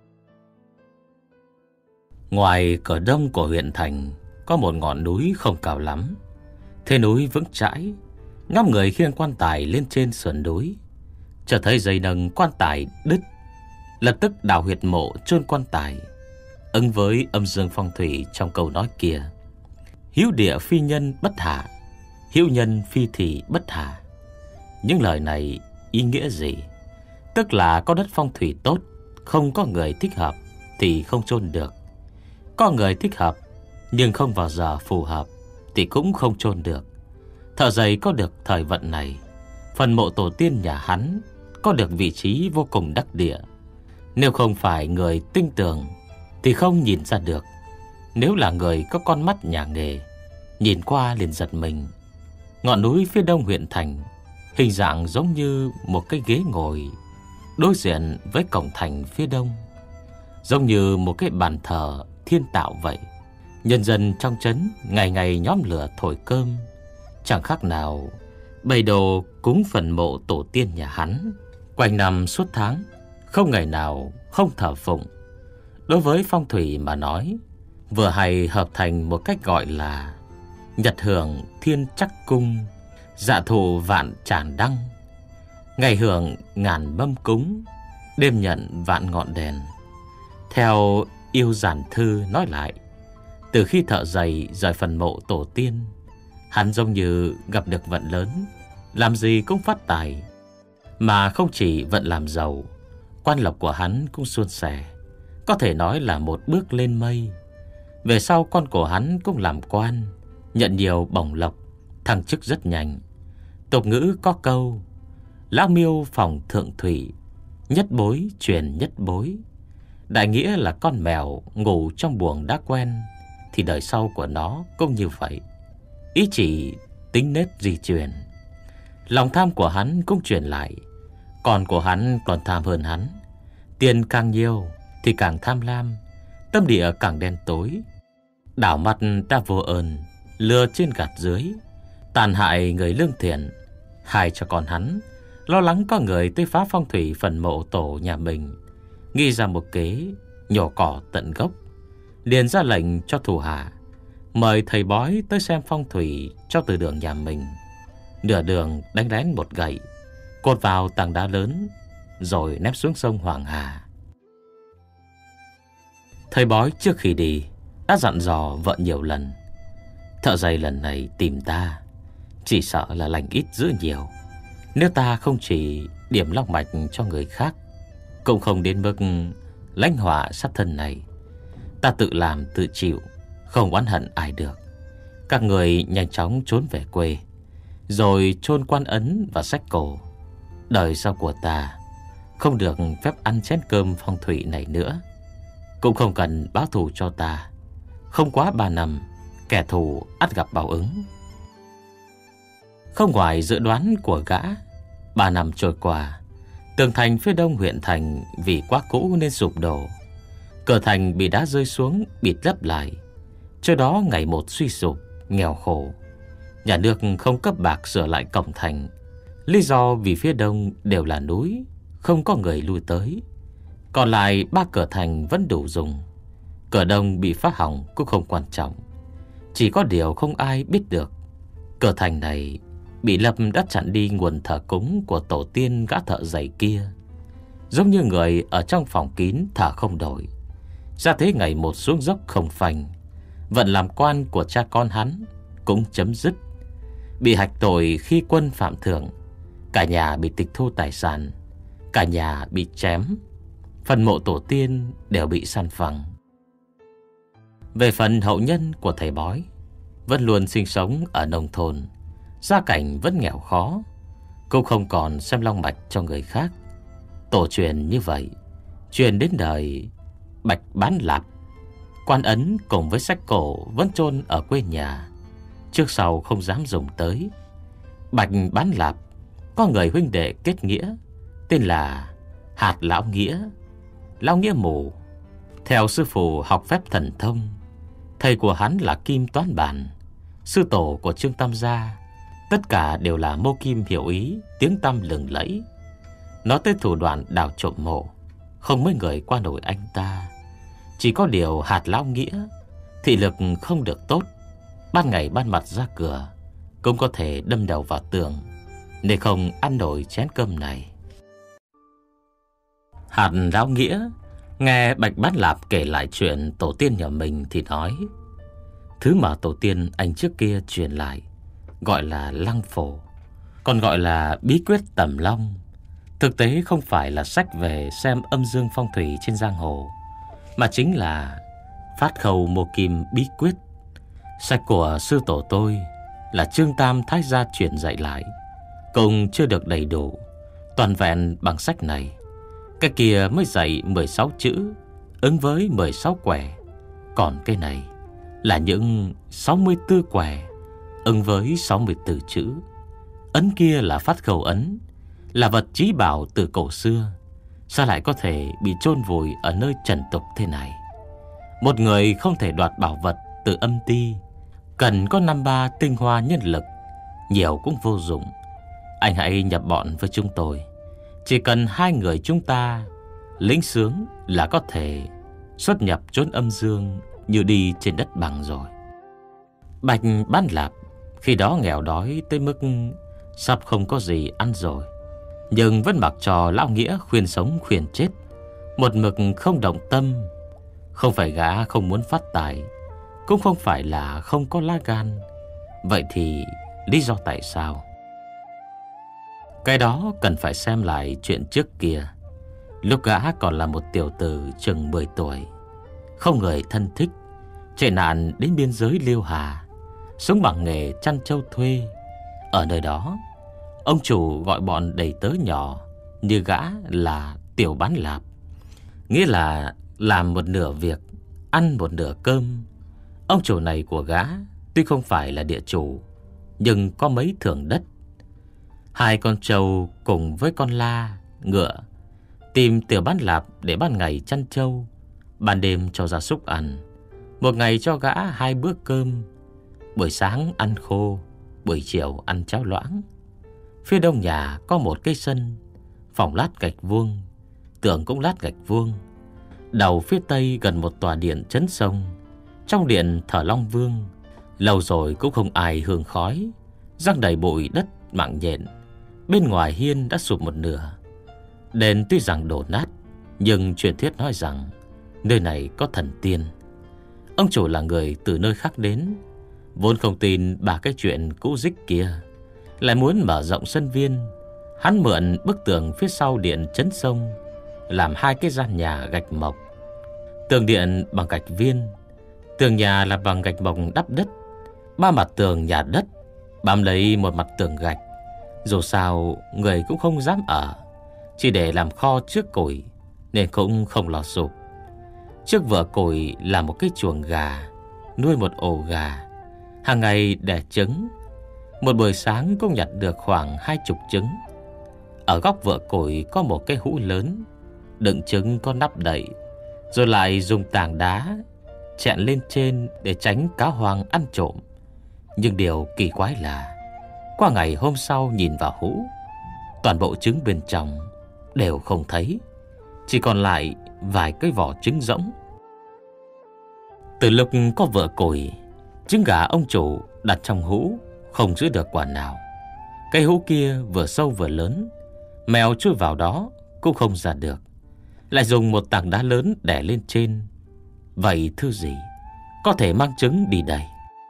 Ngoài cửa đông của huyện thành có một ngọn núi không cao lắm, thế núi vững chãi. Ngắm người khiêng quan tài lên trên sườn núi, chợt thấy dây nâng quan tài đứt, lập tức đào huyệt mộ chôn quan tài, ứng với âm dương phong thủy trong câu nói kia: hữu địa phi nhân bất hạ, hữu nhân phi thị bất hạ. Những lời này ý nghĩa gì? Tức là có đất phong thủy tốt, không có người thích hợp thì không chôn được. Có người thích hợp nhưng không vào giờ phù hợp thì cũng không chôn được. Thợ giày có được thời vận này, phần mộ tổ tiên nhà hắn có được vị trí vô cùng đắc địa. Nếu không phải người tinh tường thì không nhìn ra được. Nếu là người có con mắt nhà nghề, nhìn qua liền giật mình. Ngọn núi phía đông huyện thành hình dạng giống như một cái ghế ngồi đối diện với cổng thành phía đông, giống như một cái bàn thờ thiên tạo vậy. Nhân dân trong trấn ngày ngày nhóm lửa thổi cơm, chẳng khác nào bày đồ cúng phần mộ tổ tiên nhà hắn. Quanh năm suốt tháng, không ngày nào không thờ phụng. Đối với phong thủy mà nói, vừa hay hợp thành một cách gọi là nhật hưởng thiên chắc cung, dạ thụ vạn tràn đăng. Ngày hưởng ngàn mâm cúng, đêm nhận vạn ngọn đèn. Theo Yêu Giản Thư nói lại, từ khi thợ giày rời phần mộ tổ tiên, hắn giống như gặp được vận lớn, làm gì cũng phát tài. Mà không chỉ vận làm giàu, quan lộc của hắn cũng suôn sẻ, có thể nói là một bước lên mây. Về sau con của hắn cũng làm quan, nhận nhiều bổng lộc, thăng chức rất nhanh. Tục ngữ có câu: lão miêu phòng thượng thủy, nhất bối truyền nhất bối. Đại nghĩa là con mèo ngủ trong buồng đã quen, thì đời sau của nó cũng như vậy. Ý chỉ tính nết di truyền. Lòng tham của hắn cũng truyền lại. Con của hắn còn tham hơn hắn. Tiền càng nhiều thì càng tham lam, tâm địa càng đen tối, đảo mặt ta vô ơn, lừa trên gạt dưới, tàn hại người lương thiện. Hai cho con hắn lo lắng có người tới phá phong thủy phần mộ tổ nhà mình, nghĩ ra một kế nhổ cỏ tận gốc, liền ra lệnh cho thủ hạ mời thầy bói tới xem phong thủy cho từ đường nhà mình. Nửa đường đánh lén một gậy, cột vào tảng đá lớn, rồi ném xuống sông Hoàng Hà. Thầy bói trước khi đi đã dặn dò vợ nhiều lần, thợ giày lần này tìm ta chỉ sợ là lành ít dữ nhiều. Nếu ta không chỉ điểm long mạch cho người khác, cũng không đến mức lãnh họa sát thân này. Ta tự làm tự chịu, không oán hận ai được. Các người nhanh chóng trốn về quê, rồi chôn quan ấn và sách cổ. Đời sau của ta không được phép ăn chén cơm phong thủy này nữa. Cũng không cần báo thù cho ta. Không quá ba năm, kẻ thù ắt gặp báo ứng. Không ngoài dự đoán của gã, ba năm trôi qua, tường thành phía đông huyện thành vì quá cũ nên sụp đổ. Cửa thành bị đá rơi xuống bịt lấp lại. Trước đó ngày một suy sụp, nghèo khổ. Nhà nước không cấp bạc sửa lại cổng thành. Lý do vì phía đông đều là núi, không có người lui tới. Còn lại ba cửa thành vẫn đủ dùng. Cửa đông bị phá hỏng cũng không quan trọng. Chỉ có điều không ai biết được, cửa thành này bị lập đã chặn đi nguồn thờ cúng của tổ tiên gã thợ giày kia. Giống như người ở trong phòng kín thở không đổi. Ra thế ngày một xuống dốc không phanh. Vận làm quan của cha con hắn cũng chấm dứt. Bị hạch tội khi quân phạm thượng. Cả nhà bị tịch thu tài sản, cả nhà bị chém. Phần mộ tổ tiên đều bị san phẳng. Về phần hậu nhân của thầy bói, vẫn luôn sinh sống ở nông thôn, gia cảnh vẫn nghèo khó, cũng không còn xem long mạch cho người khác. Tổ truyền như vậy, truyền đến đời Bạch Bán Lạp. Quan ấn cùng với sách cổ vẫn chôn ở quê nhà, trước sau không dám dùng tới. Bạch Bán Lạp có người huynh đệ kết nghĩa, tên là Hạt Lão Nghĩa, Lão Nghĩa Mù. Theo sư phụ học phép thần thông, thầy của hắn là Kim Toán Bản, sư tổ của Trương Tam Gia. Tất cả đều là mô kim hiểu ý, tiếng tăm lừng lẫy. Nói tới thủ đoạn đào trộm mộ, không mấy người qua nổi anh ta. Chỉ có điều Hạt Lão Nghĩa thị lực không được tốt, ban ngày ban mặt ra cửa cũng có thể đâm đầu vào tường, nên không ăn nổi chén cơm này. Hạt Lão Nghĩa nghe Bạch Bán Lạp kể lại chuyện tổ tiên nhà mình thì nói: thứ mà tổ tiên anh trước kia truyền lại gọi là lăng phổ, còn gọi là bí quyết tẩm long. Thực tế không phải là sách về xem âm dương phong thủy trên giang hồ, mà chính là phát khẩu mô kim bí quyết. Sách của sư tổ tôi là Trương Tam Thái Gia truyền dạy lại, cũng chưa được đầy đủ toàn vẹn bằng sách này. Cái kia mới dạy mười sáu chữ ứng với mười sáu quẻ, còn cái này là những sáu mươi tư quẻ ứng với sáu mươi tư chữ. Ấn kia là phát khẩu ấn, là vật chí bảo từ cổ xưa, sao lại có thể bị chôn vùi ở nơi trần tục thế này? Một người không thể đoạt bảo vật từ âm ti, cần có năm ba tinh hoa nhân lực, nhiều cũng vô dụng. Anh hãy nhập bọn với chúng tôi, chỉ cần hai người chúng ta lĩnh sướng là có thể xuất nhập chốn âm dương như đi trên đất bằng rồi. Bạch Bán Lạp khi đó nghèo đói tới mức sắp không có gì ăn rồi, nhưng vẫn mặc cho Lão Nghĩa khuyên sống khuyên chết, một mực không động tâm. Không phải gã không muốn phát tài, cũng không phải là không có lá gan. Vậy thì lý do tại sao? Cái đó cần phải xem lại chuyện trước kia. Lúc gã còn là một tiểu tử chừng mười tuổi, không người thân thích, chạy nạn đến biên giới Liêu Hà, sống bằng nghề chăn trâu thuê. Ở nơi đó, ông chủ gọi bọn đầy tớ nhỏ như gã là Tiểu Bán Lạp, nghĩa là làm một nửa việc, ăn một nửa cơm. Ông chủ này của gã tuy không phải là địa chủ, nhưng có mấy thửa đất. Hai con trâu cùng với con la, ngựa tìm Tiểu Bán Lạp để ban ngày chăn trâu, ban đêm cho gia súc ăn. Một ngày cho gã hai bữa cơm, buổi sáng ăn khô, buổi chiều ăn cháo loãng. Phía đông nhà có một cái sân, phòng lát gạch vuông, tường cũng lát gạch vuông. Đầu phía tây gần một tòa điện trấn sông, trong điện thờ Long Vương. Lâu rồi cũng không ai hương khói, răng đầy bụi đất mạng nhện. Bên ngoài hiên đã sụp một nửa. Đền tuy rằng đổ nát, nhưng truyền thuyết nói rằng nơi này có thần tiên. Ông chủ là người từ nơi khác đến, vốn không tin bà cái chuyện cũ dích kia, lại muốn mở rộng sân viên. Hắn mượn bức tường phía sau điện trấn sông, làm hai cái gian nhà gạch mộc. Tường điện bằng gạch viên, tường nhà là bằng gạch mộc đắp đất. Ba mặt tường nhà đất bám lấy một mặt tường gạch. Dù sao người cũng không dám ở, chỉ để làm kho trước củi, nên cũng không lo sụp. Trước vựa củi là một cái chuồng gà, nuôi một ổ gà, hàng ngày đẻ trứng. Một buổi sáng cũng nhặt được khoảng hai chục trứng. Ở góc vựa củi có một cái hũ lớn, đựng trứng có nắp đậy, rồi lại dùng tảng đá chẹn lên trên để tránh cá hoang ăn trộm. Nhưng điều kỳ quái là, qua ngày hôm sau nhìn vào hũ, toàn bộ trứng bên trong đều không thấy, chỉ còn lại vài cái vỏ trứng rỗng. Từ lúc có vựa củi, trứng gà ông chủ đặt trong hũ không giữ được quả nào. Cái hũ kia vừa sâu vừa lớn, mèo chui vào đó cũng không ra được, lại dùng một tảng đá lớn đè lên trên. Vậy thứ gì có thể mang trứng đi đây?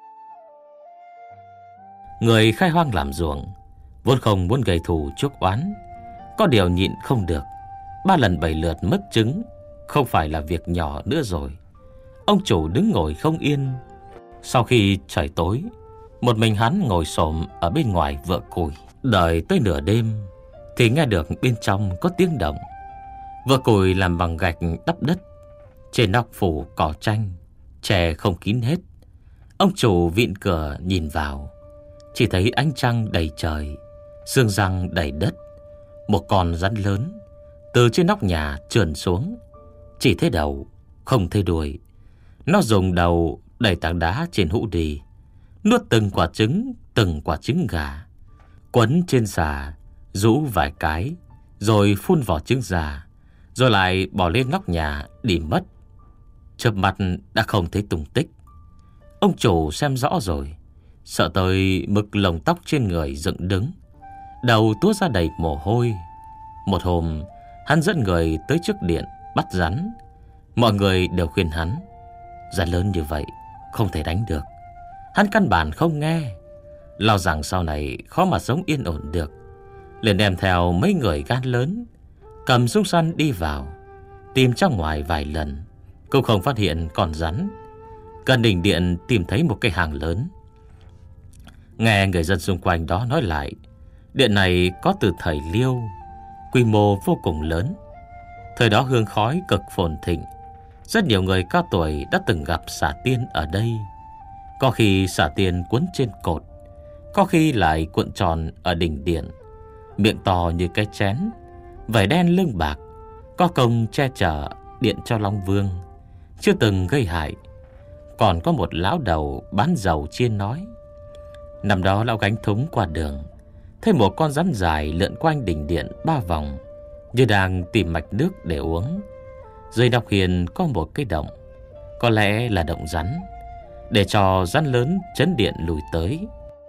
Người khai hoang làm ruộng vốn không muốn gây thù chuốc oán, có điều nhịn không được. Ba lần bảy lượt mất trứng không phải là việc nhỏ nữa rồi. Ông chủ đứng ngồi không yên. Sau khi trời tối, một mình hắn ngồi xổm ở bên ngoài vựa củi, đợi tới nửa đêm thì nghe được bên trong có tiếng động. Vựa củi làm bằng gạch đắp đất, trên nóc phủ cỏ tranh, che không kín hết. Ông chủ vịn cửa nhìn vào, chỉ thấy ánh trăng đầy trời, sương răng đầy đất. Một con rắn lớn từ trên nóc nhà trườn xuống, chỉ thấy đầu không thấy đuôi. Nó dùng đầu đẩy tảng đá trên hũ đi, nuốt từng quả trứng, từng quả trứng gà, quấn trên xà, rũ vài cái, rồi phun vỏ trứng ra, rồi lại bỏ lên nóc nhà đi mất. Chớp mắt đã không thấy tung tích. Ông chủ xem rõ rồi, sợ tới mức lông tóc trên người dựng đứng, đầu túa ra đầy mồ hôi. Một hôm, hắn dẫn người tới trước điện bắt rắn. Mọi người đều khuyên hắn, rắn lớn như vậy không thể đánh được. Hắn căn bản không nghe, lo rằng sau này khó mà sống yên ổn được. Liền đem theo mấy người gan lớn, cầm súng săn đi vào, tìm trong ngoài vài lần, cũng không phát hiện con rắn. Gần đỉnh điện tìm thấy một cái hang lớn. Nghe người dân xung quanh đó nói lại, điện này có từ thời Liêu, quy mô vô cùng lớn. Thời đó hương khói cực phồn thịnh, rất nhiều người cao tuổi đã từng gặp xà tiên ở đây. Có khi xà tiên quấn trên cột, có khi lại cuộn tròn ở đỉnh điện, miệng to như cái chén, vảy đen lưng bạc, có công che chở điện cho Long Vương, chưa từng gây hại. Còn có một lão đầu bán dầu chiên nói, năm đó lão gánh thúng qua đường, thấy một con rắn dài lượn quanh đỉnh điện ba vòng, như đang tìm mạch nước để uống. Dưới nóc hiên có một cái động, có lẽ là động rắn, để cho rắn lớn chấn điện lùi tới.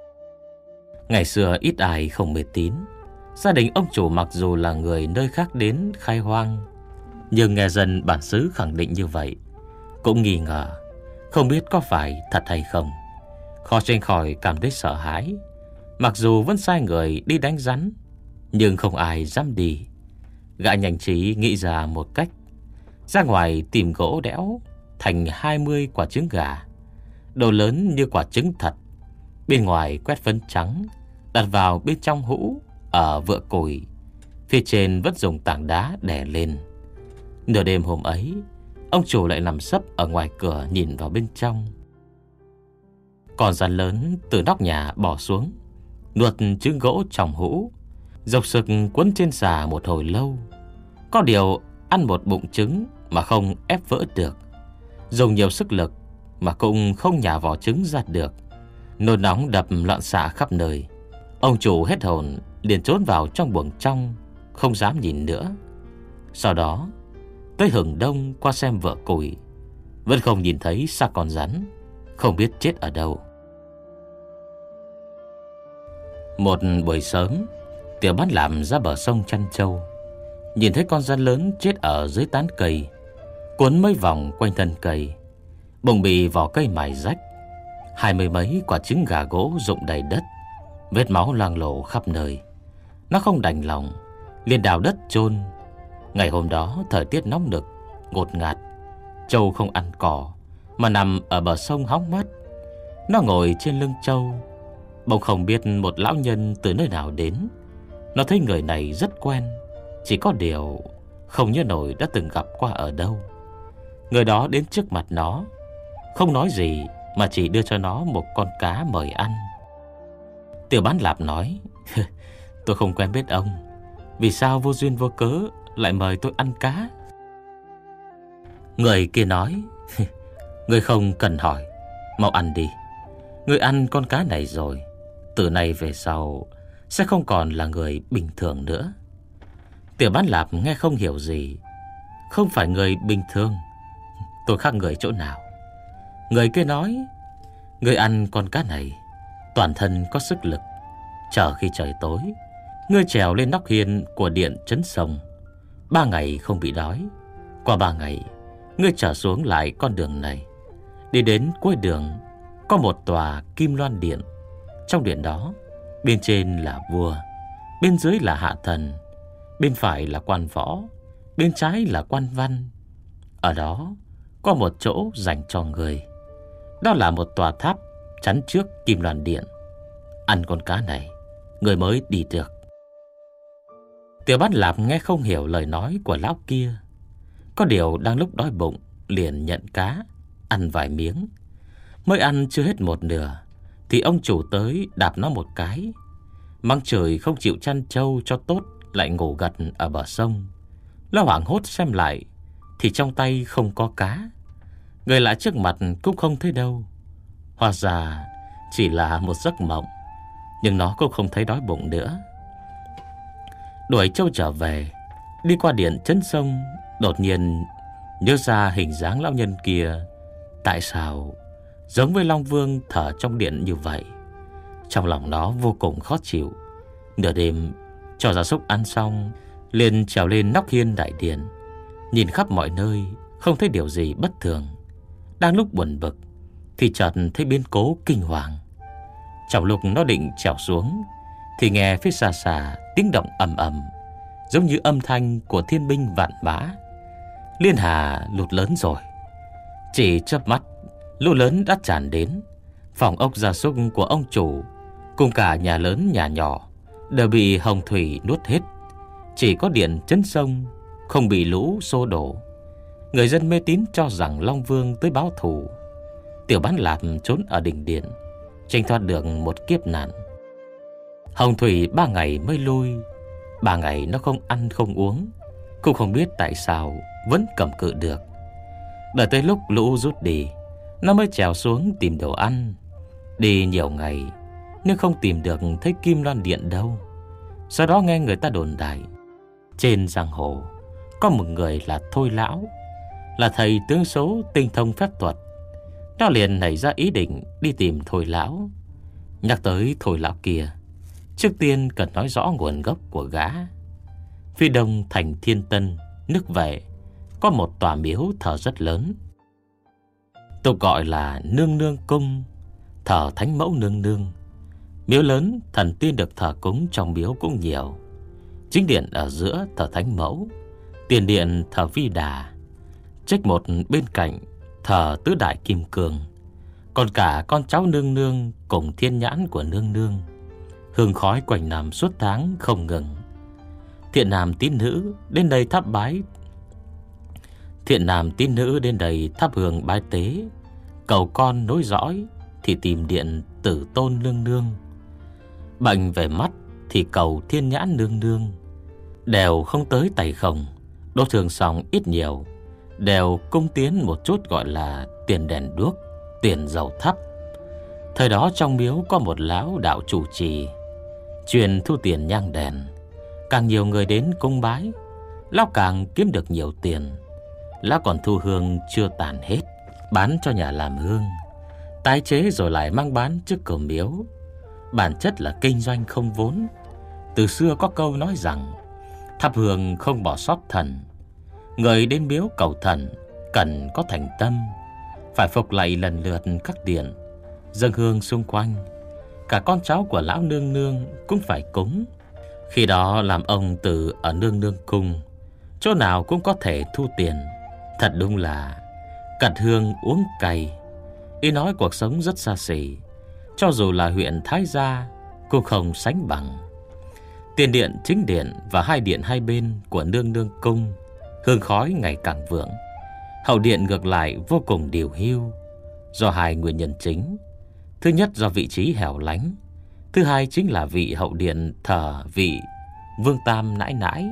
Ngày xưa ít ai không mê tín. Gia đình ông chủ mặc dù là người nơi khác đến khai hoang, nhưng nghe dân bản xứ khẳng định như vậy, cũng nghi ngờ, không biết có phải thật hay không. Khó tránh khỏi cảm thấy sợ hãi. Mặc dù vẫn sai người đi đánh rắn, nhưng không ai dám đi. Gã nhanh trí nghĩ ra một cách, ra ngoài tìm gỗ đẽo thành hai mươi quả trứng gà, độ lớn như quả trứng thật. Bên ngoài quét phấn trắng, đặt vào bên trong hũ ở vựa củi, phía trên vẫn dùng tảng đá đè lên. Nửa đêm hôm ấy, ông chủ lại nằm sấp ở ngoài cửa nhìn vào bên trong. Con rắn lớn từ nóc nhà bò xuống, nuốt trứng gỗ trong hũ, dọc sực quấn trên xà một hồi lâu. Có điều ăn một bụng trứng mà không ép vỡ được, dùng nhiều sức lực mà cũng không nhả vỏ trứng ra được. Nôn nóng đập loạn xạ khắp nơi. Ông chủ hết hồn, liền trốn vào trong buồng trong, không dám nhìn nữa. Sau đó tới hừng đông qua xem vợ củi, vẫn không nhìn thấy xác con rắn, không biết chết ở đâu. Một buổi sớm, Tiểu Bát làm ra bờ sông chăn trâu, nhìn thấy con rắn lớn chết ở dưới tán cây. Cuốn mấy vòng quanh thân cây, bụng bị vỏ cây mài rách. Hai mươi mấy quả trứng gà gỗ rụng đầy đất, vết máu loang lổ khắp nơi. Nó không đành lòng, liền đào đất chôn. Ngày hôm đó thời tiết nóng nực, ngột ngạt. Trâu không ăn cỏ mà nằm ở bờ sông hóng mát. Nó ngồi trên lưng trâu. Bỗng không biết một lão nhân từ nơi nào đến. Nó thấy người này rất quen, chỉ có điều không nhớ nổi đã từng gặp qua ở đâu. Người đó đến trước mặt nó, không nói gì mà chỉ đưa cho nó một con cá mời ăn. Tiểu Bán Lạp nói: tôi không quen biết ông, vì sao vô duyên vô cớ lại mời tôi ăn cá? Người kia nói: người không cần hỏi, mau ăn đi. Người ăn con cá này rồi, từ nay về sau sẽ không còn là người bình thường nữa. Tiểu Bán Lạp nghe không hiểu gì. Không phải người bình thường? Tôi khác người chỗ nào? Người kia nói: người ăn con cá này, toàn thân có sức lực. Chờ khi trời tối, ngươi trèo lên nóc hiên của điện trấn sông. Ba ngày không bị đói. Qua ba ngày, ngươi trở xuống lại con đường này. Đi đến cuối đường có một tòa kim loan điện. Trong điện đó, bên trên là vua, bên dưới là hạ thần, bên phải là quan võ, bên trái là quan văn. Ở đó có một chỗ dành cho người. Đó là một tòa tháp chắn trước kim loan điện. Ăn con cá này, người mới đi được. Tiểu Bán Lạp nghe không hiểu lời nói của lão kia. Có điều đang lúc đói bụng, liền nhận cá, ăn vài miếng. Mới ăn chưa hết một nửa thì ông chủ tới đạp nó một cái. Mắng trời không chịu chăn trâu cho tốt, lại ngủ gật ở bờ sông. Nó hoảng hốt xem lại thì trong tay không có cá. Người lạ trước mặt cũng không thấy đâu. Hóa ra chỉ là một giấc mộng. Nhưng nó cũng không thấy đói bụng nữa. Đuổi trâu trở về, đi qua điện trấn sông, đột nhiên nhớ ra hình dáng lão nhân kia. Tại sao giống với Long Vương thở trong điện như vậy? Trong lòng nó vô cùng khó chịu. Nửa đêm cho gia súc ăn xong, liền trèo lên nóc hiên đại điện, nhìn khắp mọi nơi, không thấy điều gì bất thường. Đang lúc buồn bực thì chợt thấy biến cố kinh hoàng. Trong lúc nó định trèo xuống thì nghe phía xa xa tiếng động ầm ầm, giống như âm thanh của thiên binh vạn mã. Liên Hà lụt lớn rồi. Chỉ chớp mắt, lũ lớn đã tràn đến. Phòng ốc gia súc của ông chủ cùng cả nhà lớn nhà nhỏ đều bị hồng thủy nuốt hết. Chỉ có điện trấn sông không bị lũ xô đổ. Người dân mê tín cho rằng Long Vương tới báo thù. Tiểu Bán Lạp trốn ở đỉnh điện, tranh thoát được một kiếp nạn. Hồng thủy ba ngày mới lui. Ba ngày nó không ăn không uống, cũng không biết tại sao vẫn cầm cự được. Đợi tới lúc lũ rút đi, nó mới trèo xuống tìm đồ ăn. Đi nhiều ngày nhưng không tìm được thấy kim loan điện đâu. Sau đó nghe người ta đồn đại trên giang hồ có một người là Thôi Lão, là thầy tướng số tinh thông phép thuật. Nó liền nảy ra ý định đi tìm Thôi Lão. Nhắc tới Thôi Lão kia, trước tiên cần nói rõ nguồn gốc của gã. Phía đông thành Thiên Tân, nước Vệ, có một tòa miếu thờ rất lớn, tục gọi là Nương Nương Cung, thờ Thánh Mẫu Nương Nương. Miếu lớn, thần tiên được thờ cúng trong miếu cũng nhiều. Chính điện ở giữa thờ Thánh Mẫu, tiền điện thờ Vi Đà, trách một bên cạnh thờ Tứ Đại Kim Cương. Còn cả con cháu Nương Nương cùng thiên nhãn của Nương Nương, hương khói quanh năm suốt tháng không ngừng. Thiện nam tín nữ đến đây thắp bái Thiện nam tín nữ đến đây thắp hương bái tế, cầu con nối dõi thì tìm điện Tử Tôn Nương Nương. Bệnh về mắt thì cầu Thiên Nhãn Nương Nương. Đều không tới tay không, đốt thường xong ít nhiều đều cung tiến một chút gọi là tiền đèn đuốc, tiền dầu thắp. Thời đó trong miếu có một lão đạo chủ trì, chuyên thu tiền nhang đèn. Càng nhiều người đến cung bái, lão càng kiếm được nhiều tiền. Lão còn thu hương chưa tàn hết, bán cho nhà làm hương, tái chế rồi lại mang bán trước cửa miếu. Bản chất là kinh doanh không vốn. Từ xưa có câu nói rằng thắp hương không bỏ sót thần. Người đến miếu cầu thần, cần có thành tâm, phải phục lạy lần lượt các điện, dâng hương xung quanh. Cả con cháu của lão nương nương cũng phải cúng. Khi đó làm ông từ ở nương nương cung, chỗ nào cũng có thể thu tiền. Thật đúng là cặt hương uống cay. Ý nói cuộc sống rất xa xỉ, cho dù là huyện Thái Gia cũng không sánh bằng. Tiền điện chính điện và hai điện hai bên của nương nương cung, hương khói ngày càng vượng. Hậu điện ngược lại vô cùng điều hưu, do hai nguyên nhân chính. Thứ nhất do vị trí hẻo lánh, thứ hai chính là vị hậu điện thờ vị Vương Tam nãi nãi.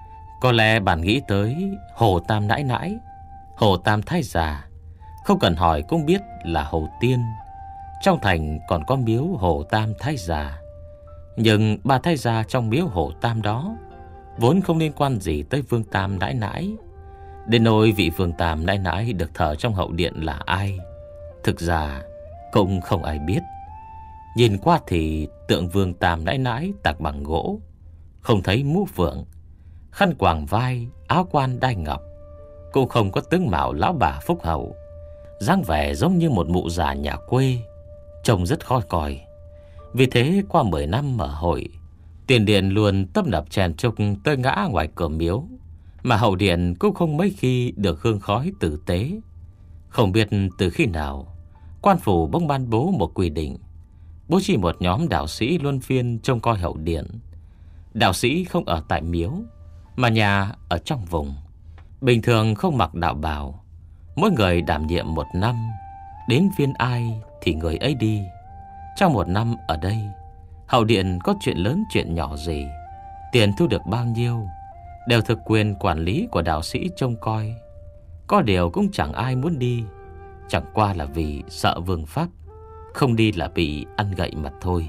Có lẽ bạn nghĩ tới Hồ Tam nãi nãi, Hồ Tam thái già, không cần hỏi cũng biết là Hồ Tiên. Trong thành còn có miếu Hồ Tam thái già, nhưng bà thái gia trong miếu Hồ Tam đó vốn không liên quan gì tới Vương Tam nãi nãi. Đến nỗi vị Vương Tam nãi nãi được thờ trong hậu điện là ai, thực ra cũng không ai biết. Nhìn qua thì tượng Vương Tam nãi nãi tạc bằng gỗ, không thấy mũ phượng, khăn quàng vai, áo quan đai ngọc, cũng không có tướng mạo lão bà phúc hậu, dáng vẻ giống như một mụ già nhà quê, trông rất khó coi. Vì thế qua mười năm mở hội, tiền điện luôn tấp nập chèn chúc tới ngã ngoài cửa miếu, mà hậu điện cũng không mấy khi được hương khói tử tế. Không biết từ khi nào, quan phủ bỗng ban bố một quy định, bố trí một nhóm đạo sĩ luân phiên trông coi hậu điện. Đạo sĩ không ở tại miếu, mà nhà ở trong vùng, bình thường không mặc đạo bào. Mỗi người đảm nhiệm một năm, đến phiên ai thì người ấy đi. Trong một năm ở đây, hậu điện có chuyện lớn chuyện nhỏ gì, tiền thu được bao nhiêu, đều thực quyền quản lý của đạo sĩ trông coi. Có điều cũng chẳng ai muốn đi, chẳng qua là vì sợ vương pháp, không đi là bị ăn gậy mà thôi.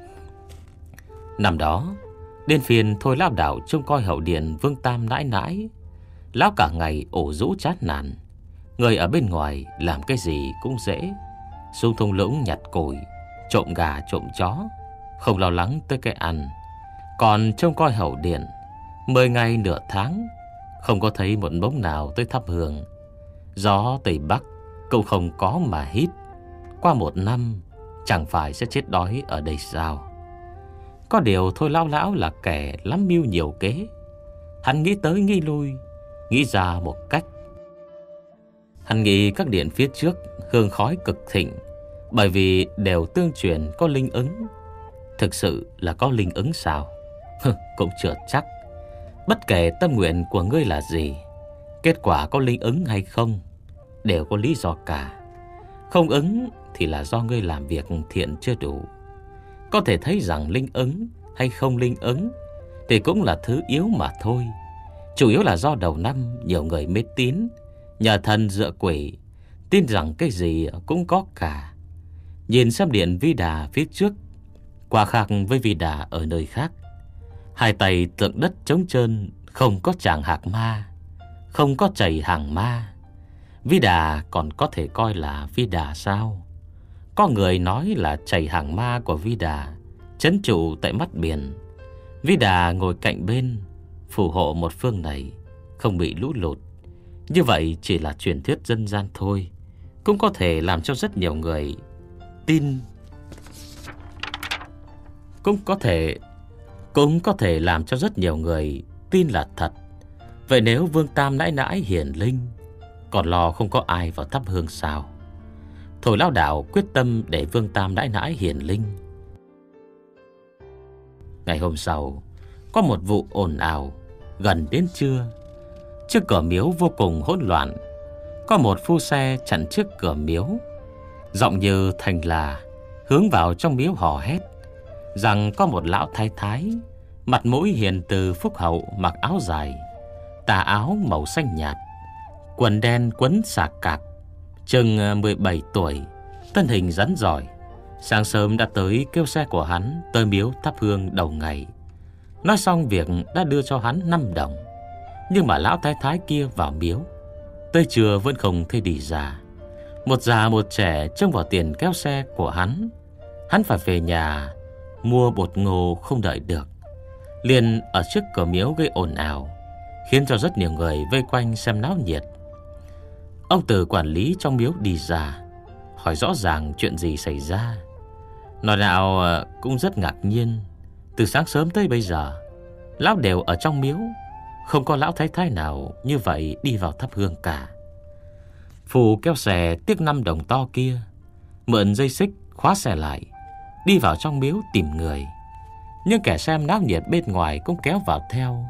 Năm đó, đến phiên thôi lão đạo trông coi hậu điện Vương Tam nãi nãi. Lão cả ngày ổ rũ chát nản, người ở bên ngoài làm cái gì cũng dễ, xuống thung lũng nhặt củi, trộm gà trộm chó, không lo lắng tới cái ăn. Còn trông coi hậu điện, mười ngày nửa tháng không có thấy một bóng nào tới thắp hương. Gió Tây Bắc cũng không có mà hít. Qua một năm chẳng phải sẽ chết đói ở đây sao? Có điều thôi lão lão là kẻ lắm mưu nhiều kế. Hắn nghĩ tới nghĩ lui, nghĩ ra một cách. Hắn nghĩ các điện phía trước hương khói cực thịnh, bởi vì đều tương truyền có linh ứng. Thực sự là có linh ứng sao? Cũng chưa chắc. Bất kể tâm nguyện của ngươi là gì, kết quả có linh ứng hay không đều có lý do cả. Không ứng thì là do ngươi làm việc thiện chưa đủ. Có thể thấy rằng linh ứng hay không linh ứng thì cũng là thứ yếu mà thôi. Chủ yếu là do đầu năm nhiều người mê tín, nhờ thần dựa quỷ, tin rằng cái gì cũng có cả. Nhìn xem điện Vi Đà phía trước, quả khác với Vi Đà ở nơi khác. Hai tay tượng đất trống trơn, không có tràng hạc ma, không có chảy hàng ma. Vi Đà còn có thể coi là Vi Đà sao? Có người nói là chảy hàng ma của Vi Đà trấn trụ tại mắt biển. Vi Đà ngồi cạnh bên, phù hộ một phương này không bị lũ lụt. Như vậy chỉ là truyền thuyết dân gian thôi, cũng có thể làm cho rất nhiều người tin. Cũng có thể Cũng có thể làm cho rất nhiều người tin là thật. Vậy nếu Vương Tam nãi nãi hiển linh, còn lo không có ai vào thắp hương sao? Thôi lão đạo quyết tâm để Vương Tam nãi nãi hiển linh. Ngày hôm sau, có một vụ ồn ào. Gần đến trưa, trước cửa miếu vô cùng hỗn loạn. Có một phu xe chặn trước cửa miếu, giọng như thành là hướng vào trong miếu hò hét rằng có một lão thái thái, mặt mũi hiền từ phúc hậu, mặc áo dài, tà áo màu xanh nhạt, quần đen quấn xà cạp, chừng mười bảy tuổi, thân hình rắn giỏi. Sáng sớm đã tới kêu xe của hắn tới miếu thắp hương đầu ngày. Nói xong việc đã đưa cho hắn năm đồng. Nhưng mà lão thái thái kia vào miếu tới trưa vẫn không thấy đi ra. Một già một trẻ trông vào tiền kéo xe của hắn. Hắn phải về nhà mua bột ngô không đợi được, liền ở trước cửa miếu gây ồn ào, khiến cho rất nhiều người vây quanh xem náo nhiệt. Ông Từ quản lý trong miếu đi ra, hỏi rõ ràng chuyện gì xảy ra. Nói nào cũng rất ngạc nhiên. Từ sáng sớm tới bây giờ, lão đều ở trong miếu, không có lão thái thái nào như vậy đi vào thắp hương cả. Phù kéo xe tiếc năm đồng to kia, mượn dây xích khóa xe lại, đi vào trong miếu tìm người. Nhưng kẻ xem náo nhiệt bên ngoài cũng kéo vào theo.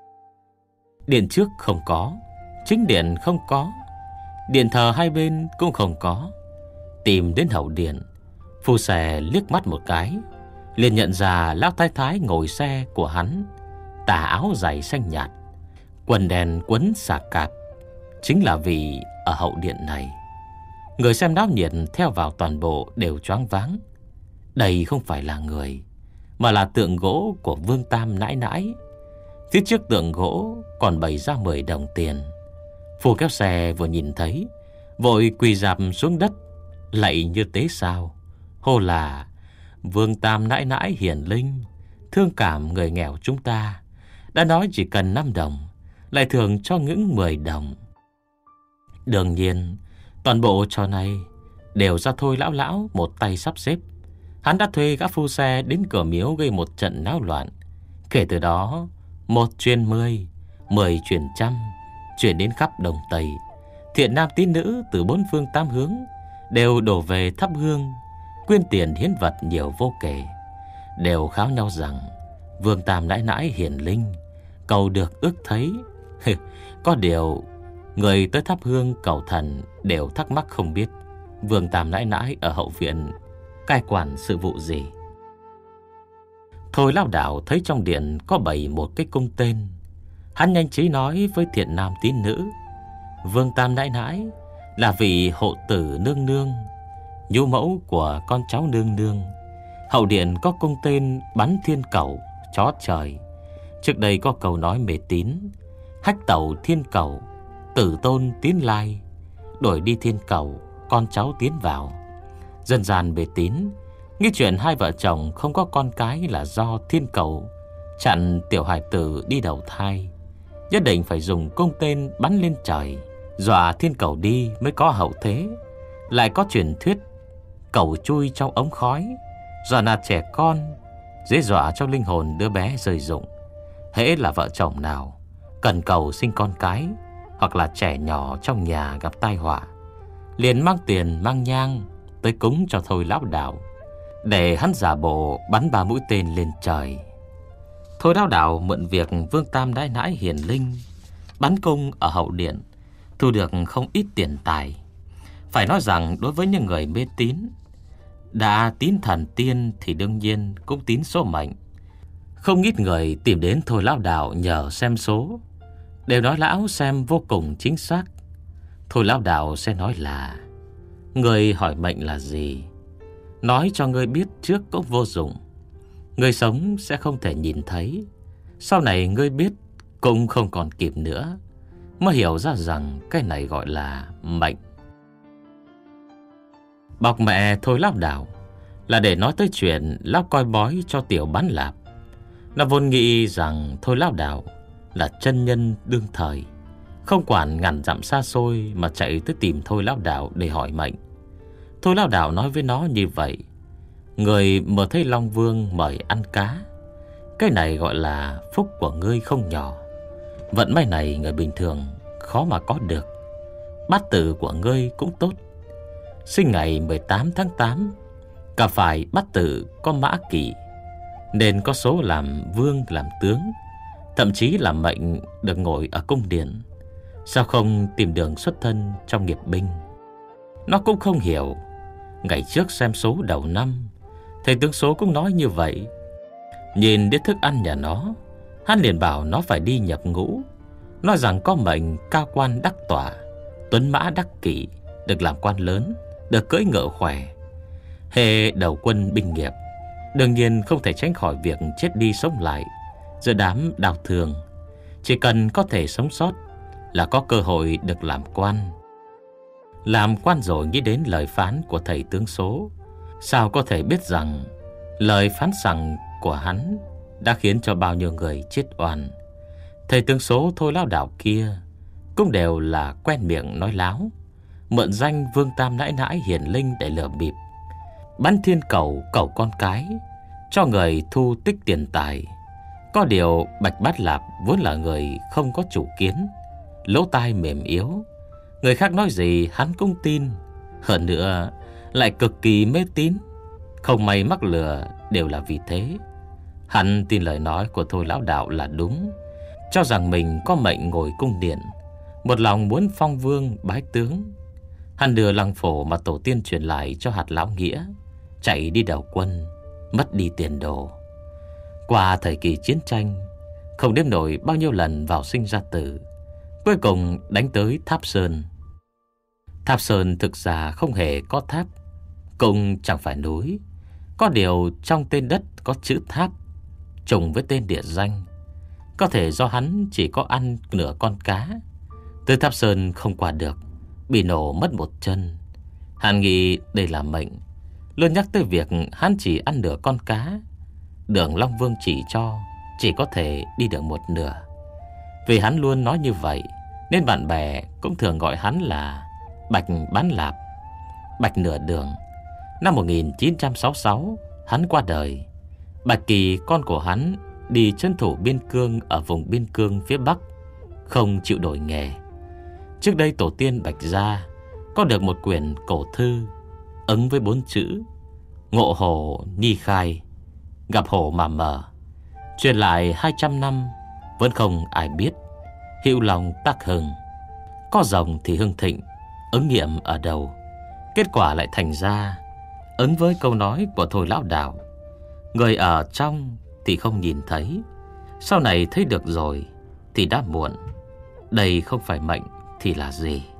Điện trước không có, chính điện không có, điện thờ hai bên cũng không có. Tìm đến hậu điện, Phù xè liếc mắt một cái, liền nhận ra lão thái thái ngồi xe của hắn, tà áo dày xanh nhạt, quần đèn quấn xà cạp, chính là vì ở hậu điện này. Người xem náo nhiệt theo vào toàn bộ đều choáng váng. Đây không phải là người, mà là tượng gỗ của Vương Tam nãi nãi. Phía trước tượng gỗ còn bày ra mười đồng tiền. Phù kéo xe vừa nhìn thấy, vội quỳ rạp xuống đất, lạy như tế sao, hô là: Vương Tam nãi nãi hiển linh, thương cảm người nghèo chúng ta, đã nói chỉ cần năm đồng, lại thường cho những mười đồng. Đương nhiên, toàn bộ trò này đều do Thôi lão lão một tay sắp xếp. Hắn đã thuê gã phu xe đến cửa miếu gây một trận náo loạn. Kể từ đó, một truyền mười, mười truyền trăm, chuyển đến khắp Đông Tây. Thiện nam tín nữ từ bốn phương tám hướng đều đổ về thắp hương, quyên tiền hiến vật nhiều vô kể, đều kháo nhau rằng Vương Tam nãi nãi hiển linh, cầu được ước thấy. Có điều, người tới thắp hương cầu thần đều thắc mắc không biết Vương Tam nãi nãi ở hậu viện cai quản sự vụ gì. Thôi lão đạo thấy trong điện có bày một cái cung tên, hắn nhanh trí nói với thiện nam tín nữ: Vương Tam nãi nãi là vị hộ tử nương nương, nhu mẫu của con cháu nương nương. Hậu điện có cung tên bắn thiên cầu, chó trời. Trước đây có câu nói mê tín: hách tẩu thiên cầu, tử tôn tiến lai, đổi đi thiên cầu, con cháu tiến vào. Dân gian mê tín nghĩ chuyện hai vợ chồng không có con cái là do thiên cầu chặn tiểu hài tử đi đầu thai, nhất định phải dùng cung tên bắn lên trời, dọa thiên cầu đi mới có hậu thế. Lại có truyền thuyết cầu chui trong ống khói, dọa nạt trẻ con, dễ dọa cho linh hồn đứa bé rơi rụng. Hễ là vợ chồng nào cần cầu sinh con cái, hoặc là trẻ nhỏ trong nhà gặp tai họa, liền mang tiền mang nhang tới cúng cho Thôi lão đạo, để hắn giả bộ bắn ba mũi tên lên trời. Thôi lão đạo mượn việc Vương Tam nãi nãi hiển linh, bắn cung ở hậu điện, thu được không ít tiền tài. Phải nói rằng đối với những người mê tín, đã tín thần tiên thì đương nhiên cũng tín số mệnh. Không ít người tìm đến Thôi lão đạo nhờ xem số, đều nói lão xem vô cùng chính xác. Thôi lão đạo sẽ nói là: người hỏi mệnh là gì, nói cho người biết trước cũng vô dụng. Người sống sẽ không thể nhìn thấy, sau này người biết cũng không còn kịp nữa, mới hiểu ra rằng cái này gọi là mệnh. Bọc mẹ Thôi lão đạo là để nói tới chuyện lão coi bói cho tiểu bán lạp. Nó vốn nghĩ rằng Thôi lão đạo là chân nhân đương thời, không quản ngàn dặm xa xôi mà chạy tới tìm Thôi lão đạo để hỏi mệnh. Thôi lão đạo nói với nó như vậy: người mở thấy Long Vương mời ăn cá, cái này gọi là phúc của ngươi không nhỏ. Vận may này người bình thường khó mà có được. Bát tự của ngươi cũng tốt, sinh ngày mười tám tháng tám, cả phải bát tự có mã kỷ, nên có số làm vương làm tướng, thậm chí là mệnh được ngồi ở cung điện. Sao không tìm đường xuất thân trong nghiệp binh? Nó cũng không hiểu. Ngày trước xem số đầu năm, thầy tướng số cũng nói như vậy. Nhìn đến thức ăn nhà nó, hắn liền bảo nó phải đi nhập ngũ, nói rằng có mệnh cao quan đắc tỏa, tuấn mã đắc kỷ, được làm quan lớn, được cưỡi ngựa khỏe. Hệ đầu quân binh nghiệp, đương nhiên không thể tránh khỏi việc chết đi sống lại giữa đám đào thường. Chỉ cần có thể sống sót là có cơ hội được làm quan. Làm quan rồi nghĩ đến lời phán của thầy tướng số, sao có thể biết rằng lời phán rằng của hắn đã khiến cho bao nhiêu người chết oan. Thầy tướng số Thôi lão đạo kia cũng đều là quen miệng nói láo, mượn danh Vương Tam nãi nãi hiền linh để lừa bịp, bắn thiên cầu cầu con cái, cho người thu tích tiền tài. Có điều Bạch Bát Lạp vốn là người không có chủ kiến, lỗ tai mềm yếu, người khác nói gì hắn cũng tin. Hơn nữa lại cực kỳ mê tín, không may mắc lừa đều là vì thế. Hắn tin lời nói của Thôi lão đạo là đúng, cho rằng mình có mệnh ngồi cung điện, một lòng muốn phong vương bái tướng. Hắn đưa lăng phổ mà tổ tiên truyền lại cho hạt lão nghĩa, chạy đi đầu quân, mất đi tiền đồ. Qua thời kỳ chiến tranh, không đếm nổi bao nhiêu lần vào sinh ra tử, cuối cùng đánh tới Tháp Sơn. Tháp Sơn thực ra không hề có tháp, cũng chẳng phải núi. Có điều trong tên đất có chữ tháp, trùng với tên địa danh. Có thể do hắn chỉ có ăn nửa con cá, từ Tháp Sơn không qua được, bị nổ mất một chân. Hắn nghĩ đây là mệnh, luôn nhắc tới việc hắn chỉ ăn nửa con cá. Đường Long Vương chỉ cho chỉ có thể đi được một nửa. Vì hắn luôn nói như vậy, nên bạn bè cũng thường gọi hắn là Bạch Bán Lạp, Bạch Nửa Đường. Năm một nghìn chín trăm sáu mươi sáu, hắn qua đời. Bạch Kỳ, con của hắn, đi trấn thủ biên cương ở vùng biên cương phía Bắc, không chịu đổi nghề. Trước đây tổ tiên Bạch gia có được một quyển cổ thư ứng với bốn chữ Ngộ Hổ Nhi Khai, gặp hổ mà mở, truyền lại hai trăm năm vẫn không ai biết. Hữu lòng tác hưng, có rồng thì hưng thịnh, ứng nghiệm ở đầu. Kết quả lại thành ra ứng với câu nói của Thôi lão đạo: người ở trong thì không nhìn thấy, sau này thấy được rồi thì đã muộn. Đây không phải mệnh thì là gì?